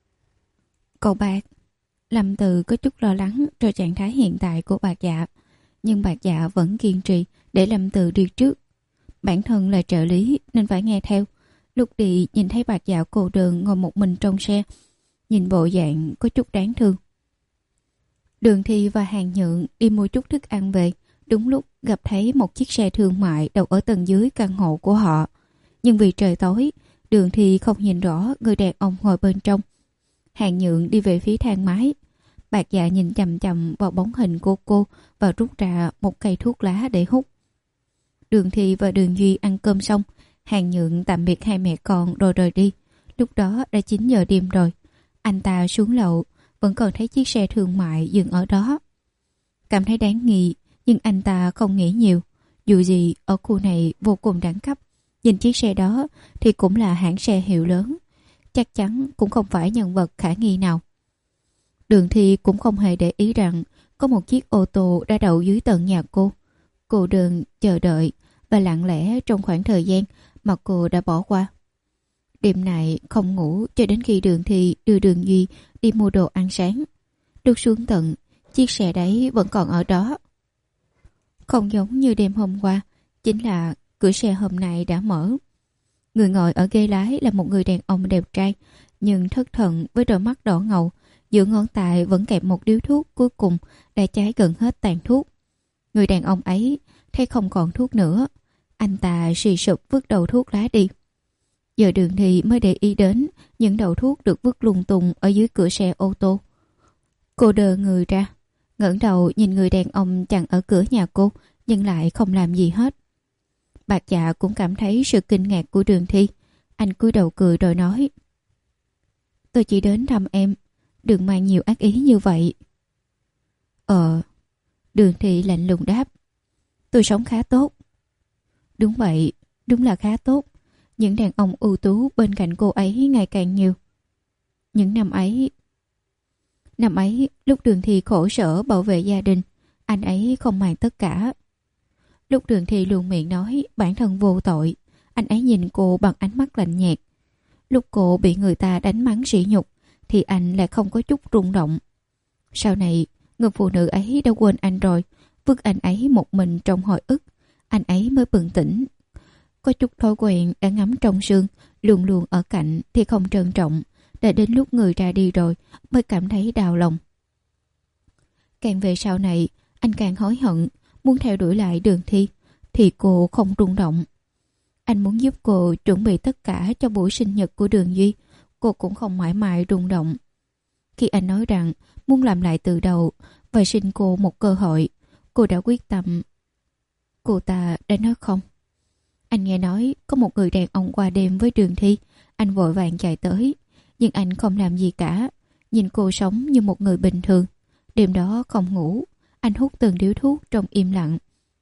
A: Cậu Bạc. Lâm Từ có chút lo lắng cho trạng thái hiện tại của Bạc Dạ. Nhưng Bạc Dạ vẫn kiên trì để Lâm Từ đi trước. Bản thân là trợ lý nên phải nghe theo. Lúc đi nhìn thấy Bạc Dạ cô đơn ngồi một mình trong xe, nhìn bộ dạng có chút đáng thương. Đường Thi và Hàng Nhượng đi mua chút thức ăn về, đúng lúc gặp thấy một chiếc xe thương mại đậu ở tầng dưới căn hộ của họ. Nhưng vì trời tối, Đường Thi không nhìn rõ người đàn ông ngồi bên trong. Hàng Nhượng đi về phía thang máy. Bạc Dạ nhìn chằm chằm vào bóng hình của cô và rút ra một cây thuốc lá để hút. Đường Thi và Đường Duy ăn cơm xong, Hàng Nhượng tạm biệt hai mẹ con rồi rời đi. Lúc đó đã chín giờ đêm rồi. Anh ta xuống lầu, vẫn còn thấy chiếc xe thương mại dừng ở đó. Cảm thấy đáng nghi, nhưng anh ta không nghĩ nhiều. Dù gì ở khu này vô cùng đẳng cấp, nhìn chiếc xe đó thì cũng là hãng xe hiệu lớn, chắc chắn cũng không phải nhân vật khả nghi nào. Đường Thi cũng không hề để ý rằng có một chiếc ô tô đã đậu dưới tận nhà cô. Cô đơn chờ đợi và lặng lẽ trong khoảng thời gian mà cô đã bỏ qua. Đêm này không ngủ cho đến khi Đường Thi đưa Đường Duy đi mua đồ ăn sáng. Lúc xuống tận, chiếc xe đấy vẫn còn ở đó. Không giống như đêm hôm qua, chính là cửa xe hôm nay đã mở. Người ngồi ở ghế lái là một người đàn ông đẹp trai, nhưng thất thần với đôi mắt đỏ ngầu, giữa ngón tay vẫn kẹp một điếu thuốc cuối cùng đã cháy gần hết tàn thuốc. Người đàn ông ấy thấy không còn thuốc nữa, anh ta suy sụp vứt đầu thuốc lá đi. Giờ Đường Thi mới để ý đến những đầu thuốc được vứt lung tung ở dưới cửa xe ô tô. Cô đờ người ra, ngẩng đầu nhìn người đàn ông chặn ở cửa nhà cô, nhưng lại không làm gì hết. Bạc Dạ cũng cảm thấy sự kinh ngạc của Đường Thi. Anh cúi đầu cười rồi nói: "Tôi chỉ đến thăm em, đừng mang nhiều ác ý như vậy." Ờ, Đường Thi lạnh lùng đáp: "Tôi sống khá tốt." Đúng vậy, đúng là khá tốt. Những đàn ông ưu tú bên cạnh cô ấy ngày càng nhiều. Những năm ấy... Năm ấy, lúc Đường Thi khổ sở bảo vệ gia đình, anh ấy không màng tất cả. Lúc Đường Thi luôn miệng nói bản thân vô tội, anh ấy nhìn cô bằng ánh mắt lạnh nhạt. Lúc cô bị người ta đánh mắng sỉ nhục, thì anh lại không có chút rung động. Sau này, người phụ nữ ấy đã quên anh rồi, vứt anh ấy một mình trong hồi ức. Anh ấy mới bừng tỉnh. Có chút thói quen đã ngấm trong xương, luôn luôn ở cạnh thì không trân trọng, đã đến lúc người ra đi rồi mới cảm thấy đau lòng. Càng về sau này, anh càng hối hận, muốn theo đuổi lại Đường Thi, thì cô không rung động. Anh muốn giúp cô chuẩn bị tất cả cho buổi sinh nhật của Đường Duy, cô cũng không mãi mãi rung động. Khi anh nói rằng muốn làm lại từ đầu và xin cô một cơ hội, cô đã quyết tâm. Cô ta đã nói không. Anh nghe nói có một người đàn ông qua đêm với Đường Thi, anh vội vàng chạy tới, nhưng anh không làm gì cả, nhìn cô sống như một người bình thường. Đêm đó không ngủ, anh hút từng điếu thuốc trong im lặng.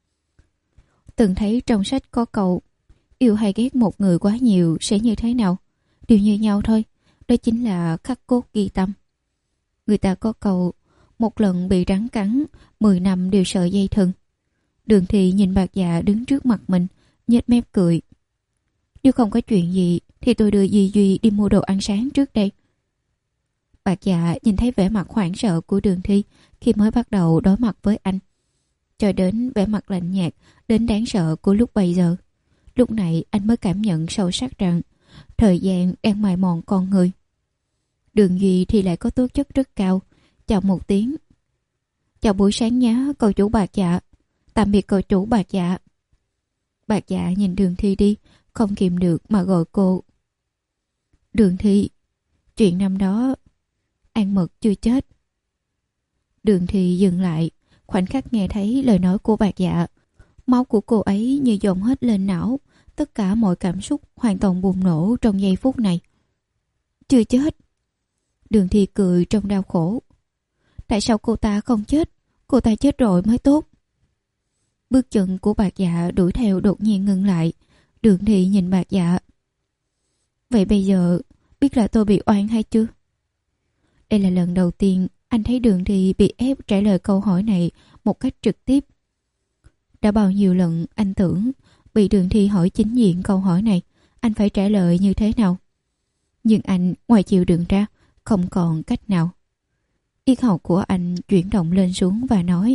A: Từng thấy trong sách có câu yêu hay ghét một người quá nhiều sẽ như thế nào, đều như nhau thôi, đó chính là khắc cốt ghi tâm. Người ta có câu một lần bị rắn cắn, mười năm đều sợ dây thừng. Đường Thi nhìn Bạc Dạ đứng trước mặt mình, nhếch mép cười. Nếu không có chuyện gì thì tôi đưa Duy Duy đi mua đồ ăn sáng trước đây. Bạc Dạ nhìn thấy vẻ mặt hoảng sợ của Đường Thi khi mới bắt đầu đối mặt với anh, cho đến vẻ mặt lạnh nhạt đến đáng sợ của lúc bây giờ. Lúc này anh mới cảm nhận sâu sắc rằng thời gian đang mài mòn con người. Đường Duy thì lại có tố chất rất cao. Chào một tiếng. Chào buổi sáng nhá cậu chủ Bạc Dạ. Tạm biệt cậu chủ Bạc Dạ. Bạc Dạ nhìn Đường Thi đi, không kìm được mà gọi cô. Đường Thi, chuyện năm đó An Mật chưa chết. Đường Thi dừng lại, khoảnh khắc nghe thấy lời nói của Bạc Dạ. Máu của cô ấy như dồn hết lên não, tất cả mọi cảm xúc hoàn toàn bùng nổ trong giây phút này. Chưa chết. Đường Thi cười trong đau khổ. Tại sao cô ta không chết? Cô ta chết rồi mới tốt. Bước chân của Bạc Dạ đuổi theo đột nhiên ngừng lại. Đường Thi nhìn Bạc Dạ. Vậy bây giờ biết là tôi bị oan hay chưa? Đây là lần đầu tiên anh thấy Đường Thi bị ép trả lời câu hỏi này một cách trực tiếp. Đã bao nhiêu lần anh tưởng bị Đường Thi hỏi chính diện câu hỏi này, anh phải trả lời như thế nào. Nhưng anh ngoài chịu đựng ra, không còn cách nào. Yết hầu của anh chuyển động lên xuống và nói: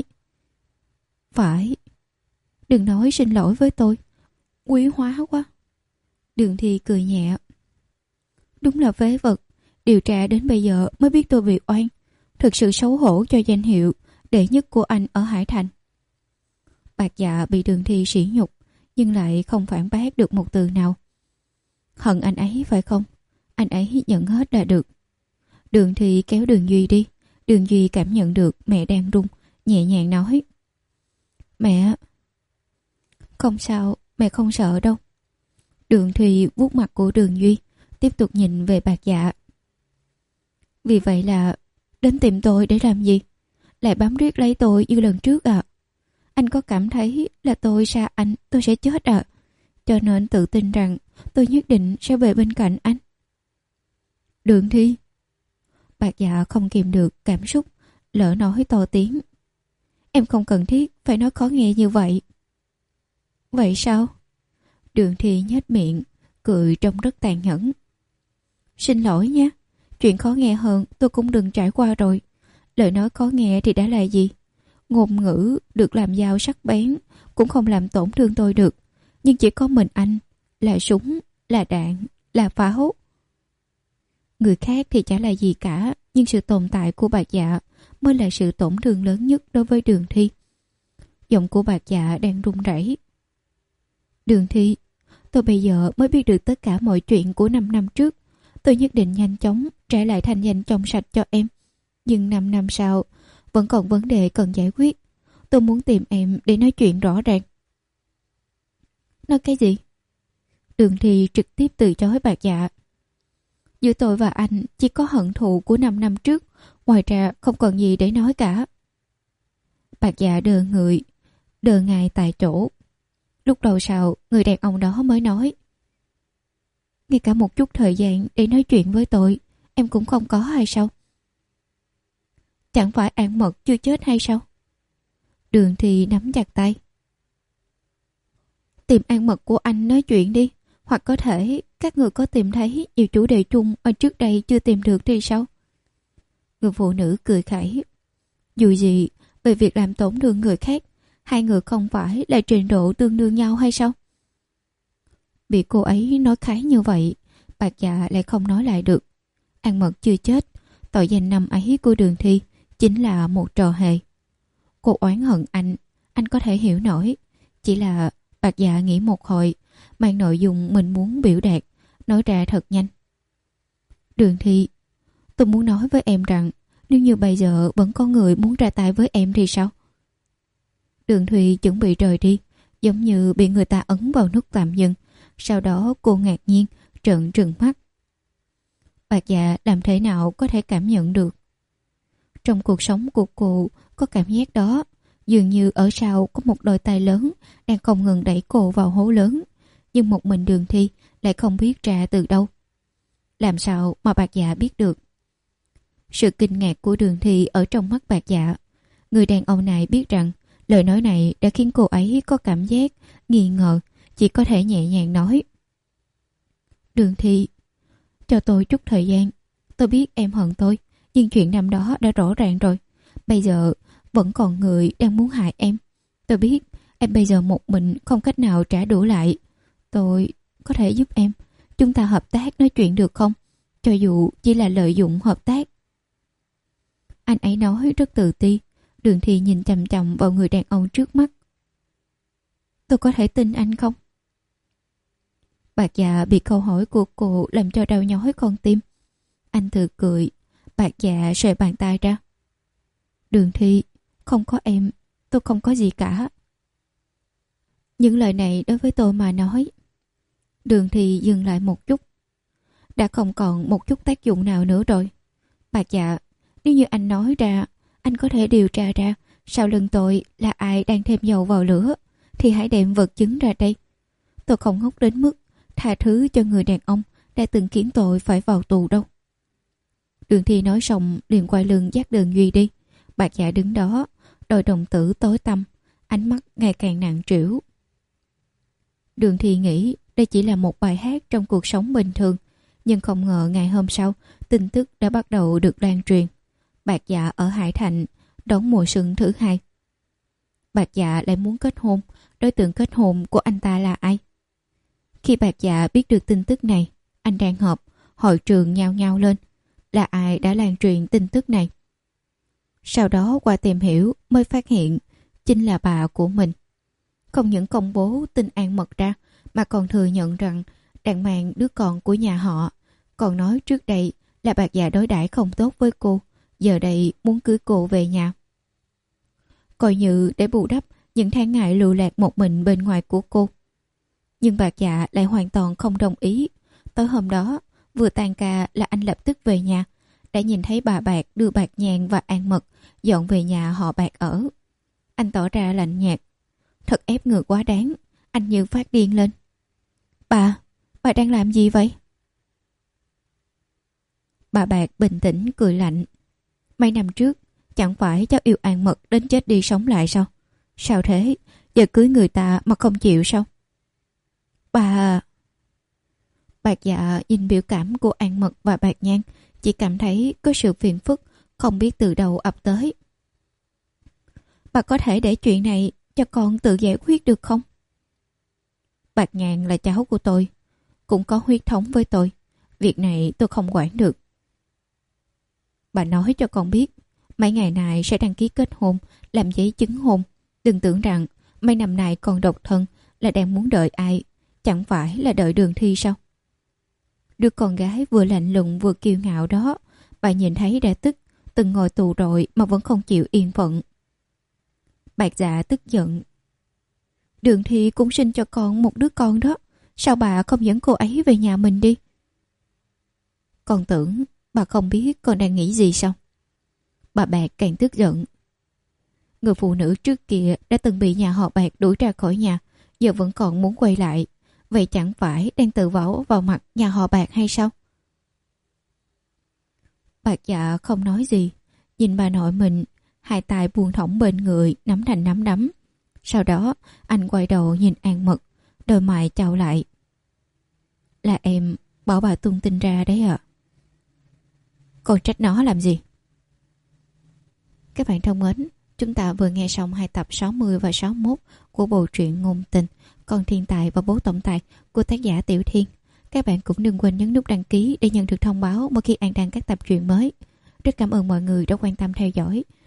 A: Phải. Đừng nói xin lỗi với tôi, quý hóa quá. Đường Thi cười nhẹ. Đúng là phế vật, điều tra đến bây giờ mới biết tôi bị oan. Thực sự xấu hổ cho danh hiệu đệ nhất của anh ở Hải Thành. Bạc Dạ bị Đường Thi sỉ nhục, nhưng lại không phản bác được một từ nào. Hận anh ấy phải không? Anh ấy nhận hết là được. Đường Thi kéo Đường Duy đi. Đường Duy cảm nhận được mẹ đang run, nhẹ nhàng nói: Mẹ... Không sao, mẹ không sợ đâu. Đường Thi vuốt mặt của Đường Duy, tiếp tục nhìn về Bạc Dạ. Vì vậy là đến tìm tôi để làm gì? Lại bám riết lấy tôi như lần trước à? Anh có cảm thấy là tôi xa anh tôi sẽ chết à? Cho nên tự tin rằng tôi nhất định sẽ về bên cạnh anh. Đường Thi. Bạc Dạ không kìm được cảm xúc, lỡ nói to tiếng. Em không cần thiết phải nói khó nghe như vậy. Vậy sao? Đường Thi nhếch miệng, cười trông rất tàn nhẫn. Xin lỗi nha, chuyện khó nghe hơn tôi cũng đừng trải qua rồi. Lời nói khó nghe thì đã là gì? Ngôn ngữ được làm dao sắc bén cũng không làm tổn thương tôi được. Nhưng chỉ có mình anh là súng là đạn, là pháo. Người khác thì chả là gì cả, nhưng sự tồn tại của Bạch Dạ mới là sự tổn thương lớn nhất đối với Đường Thi. Giọng của Bạch Dạ đang run rẩy. Đường Thi, tôi bây giờ mới biết được tất cả mọi chuyện của năm năm trước. Tôi nhất định nhanh chóng trả lại thanh danh trong sạch cho em. Nhưng năm năm sau, vẫn còn vấn đề cần giải quyết. Tôi muốn tìm em để nói chuyện rõ ràng. Nói cái gì? Đường Thi trực tiếp từ chối Bạch Dạ. Giữa tôi và anh chỉ có hận thù của năm năm trước, ngoài ra không còn gì để nói cả. Bạch Dạ đờ người, đờ ngài tại chỗ. Lúc đầu sau, người đàn ông đó mới nói. Ngay cả một chút thời gian để nói chuyện với tôi, em cũng không có hay sao? Chẳng phải An Mật chưa chết hay sao? Đường Thi nắm chặt tay. Tìm An Mật của anh nói chuyện đi. Hoặc có thể các người có tìm thấy nhiều chủ đề chung ở trước đây chưa tìm được thì sao? Người phụ nữ cười khẩy. Dù gì, về việc làm tổn thương người khác, hai người không phải là trình độ tương đương nhau hay sao? Bị cô ấy nói khái như vậy, Bạch Dạ lại không nói lại được. An Mật chưa chết, tội danh năm ấy của Đường Thi chính là một trò hề. Cô oán hận anh, anh có thể hiểu nổi. Chỉ là Bạch Dạ nghĩ một hồi, mang nội dung mình muốn biểu đạt, nói ra thật nhanh. Đường Thi, tôi muốn nói với em rằng, nếu như bây giờ vẫn có người muốn ra tay với em thì sao? Đường Thùy chuẩn bị rời đi, giống như bị người ta ấn vào nút tạm dừng. Sau đó cô ngạc nhiên, trợn trừng mắt. Bạch Dạ làm thế nào có thể cảm nhận được? Trong cuộc sống của cô có cảm giác đó, dường như ở sau có một đôi tay lớn đang không ngừng đẩy cô vào hố lớn. Nhưng một mình Đường Thi lại không biết ra từ đâu. Làm sao mà Bạch Dạ biết được? Sự kinh ngạc của Đường Thi ở trong mắt Bạch Dạ. Người đàn ông này biết rằng lời nói này đã khiến cô ấy có cảm giác nghi ngờ, chỉ có thể nhẹ nhàng nói. Đường Thi, cho tôi chút thời gian. Tôi biết em hận tôi, nhưng chuyện năm đó đã rõ ràng rồi. Bây giờ vẫn còn người đang muốn hại em. Tôi biết em bây giờ một mình không cách nào trả đũa lại. Tôi có thể giúp em. Chúng ta hợp tác nói chuyện được không? Cho dù chỉ là lợi dụng hợp tác. Anh ấy nói rất tự ti. Đường Thi nhìn chằm chằm vào người đàn ông trước mắt. Tôi có thể tin anh không? Bạch Dạ bị câu hỏi của cô làm cho đau nhói con tim. Anh tự cười. Bạch Dạ xòe bàn tay ra. Đường Thi, không có em, tôi không có gì cả. Những lời này đối với tôi mà nói. Đường Thi dừng lại một chút. Đã không còn một chút tác dụng nào nữa rồi. Bạch Dạ, nếu như anh nói ra, anh có thể điều tra ra sau lưng tôi là ai đang thêm dầu vào lửa, thì hãy đem vật chứng ra đây. Tôi không ngốc đến mức tha thứ cho người đàn ông đã từng khiến tôi phải vào tù đâu. Đường Thi nói xong liền quay lưng dắt Đường Duy đi. Bạch Dạ đứng đó, đôi đồng tử tối tăm, ánh mắt ngày càng nặng trĩu. Đường Thi nghĩ đây chỉ là một bài hát trong cuộc sống bình thường, nhưng không ngờ ngày hôm sau tin tức đã bắt đầu được lan truyền. Bạch Dạ ở Hải Thành đón mùa xuân thứ hai. Bạch Dạ lại muốn kết hôn. Đối tượng kết hôn của anh ta là ai? Khi Bạch Dạ biết được tin tức này, anh đang họp, hội trường nhao nhao lên. Là ai đã lan truyền tin tức này? Sau đó qua tìm hiểu mới phát hiện chính là bà của mình. Không những công bố tin An Mật ra, mà còn thừa nhận rằng đang mang đứa con của nhà họ. Còn nói trước đây là Bạch Dạ đối đãi không tốt với cô, giờ đây muốn cưới cô về nhà. Coi như để bù đắp những tháng ngày lưu lạc một mình bên ngoài của cô. Nhưng Bạch Dạ lại hoàn toàn không đồng ý. Tối hôm đó, vừa tan ca là anh lập tức về nhà, đã nhìn thấy bà Bạc đưa Bạch Nhàn và An Mật dọn về nhà họ Bạc ở. Anh tỏ ra lạnh nhạt. Thật ép người quá đáng. Anh như phát điên lên. Bà, bà đang làm gì vậy? Bà Bạc bình tĩnh cười lạnh. Mấy năm trước, chẳng phải cháu yêu An Mật đến chết đi sống lại sao? Sao thế? Giờ cưới người ta mà không chịu sao? Bà... Bạch Dạ nhìn biểu cảm của An Mật và Bạch Nhan, chỉ cảm thấy có sự phiền phức không biết từ đâu ập tới. Bà có thể để chuyện này cho con tự giải quyết được không? Bạch Nhan là cháu của tôi. cũng có huyết thống với tôi. Việc này tôi không quản được. Bà nói cho con biết, mấy ngày này sẽ đăng ký kết hôn, làm giấy chứng hôn. Đừng tưởng rằng mấy năm nay còn độc thân là đang muốn đợi ai. Chẳng phải là đợi Đường Thi sao? Đứa con gái vừa lạnh lùng vừa kiêu ngạo đó, bà nhìn thấy đã tức. Từng ngồi tù rồi mà vẫn không chịu yên phận. Bạc Dạ tức giận. Đường Thi cũng sinh cho con một đứa con đó. Sao bà không dẫn cô ấy về nhà mình đi? Con tưởng bà không biết con đang nghĩ gì sao? Bà Bạc càng tức giận. Người phụ nữ trước kia đã từng bị nhà họ Bạc đuổi ra khỏi nhà, giờ vẫn còn muốn quay lại. Vậy chẳng phải đang tự vỗ vào mặt nhà họ Bạc hay sao? Bạc Dạ không nói gì, nhìn bà nội mình, hai tay buông thõng bên người, nắm thành nắm đấm. Sau đó anh quay đầu nhìn An Mật, đôi mày chau lại. Là em bảo bà tung tin ra đấy ạ. À? Con trách nó làm gì? Các bạn thân mến, chúng ta vừa nghe xong hai tập sáu mươi và sáu mươi mốt của bộ truyện Ngôn Tình, Con Thiên Tài và Bố Tổng Tài của tác giả Tiểu Thiên. Các bạn cũng đừng quên nhấn nút đăng ký để nhận được thông báo mỗi khi An đăng các tập truyện mới. Rất cảm ơn mọi người đã quan tâm theo dõi.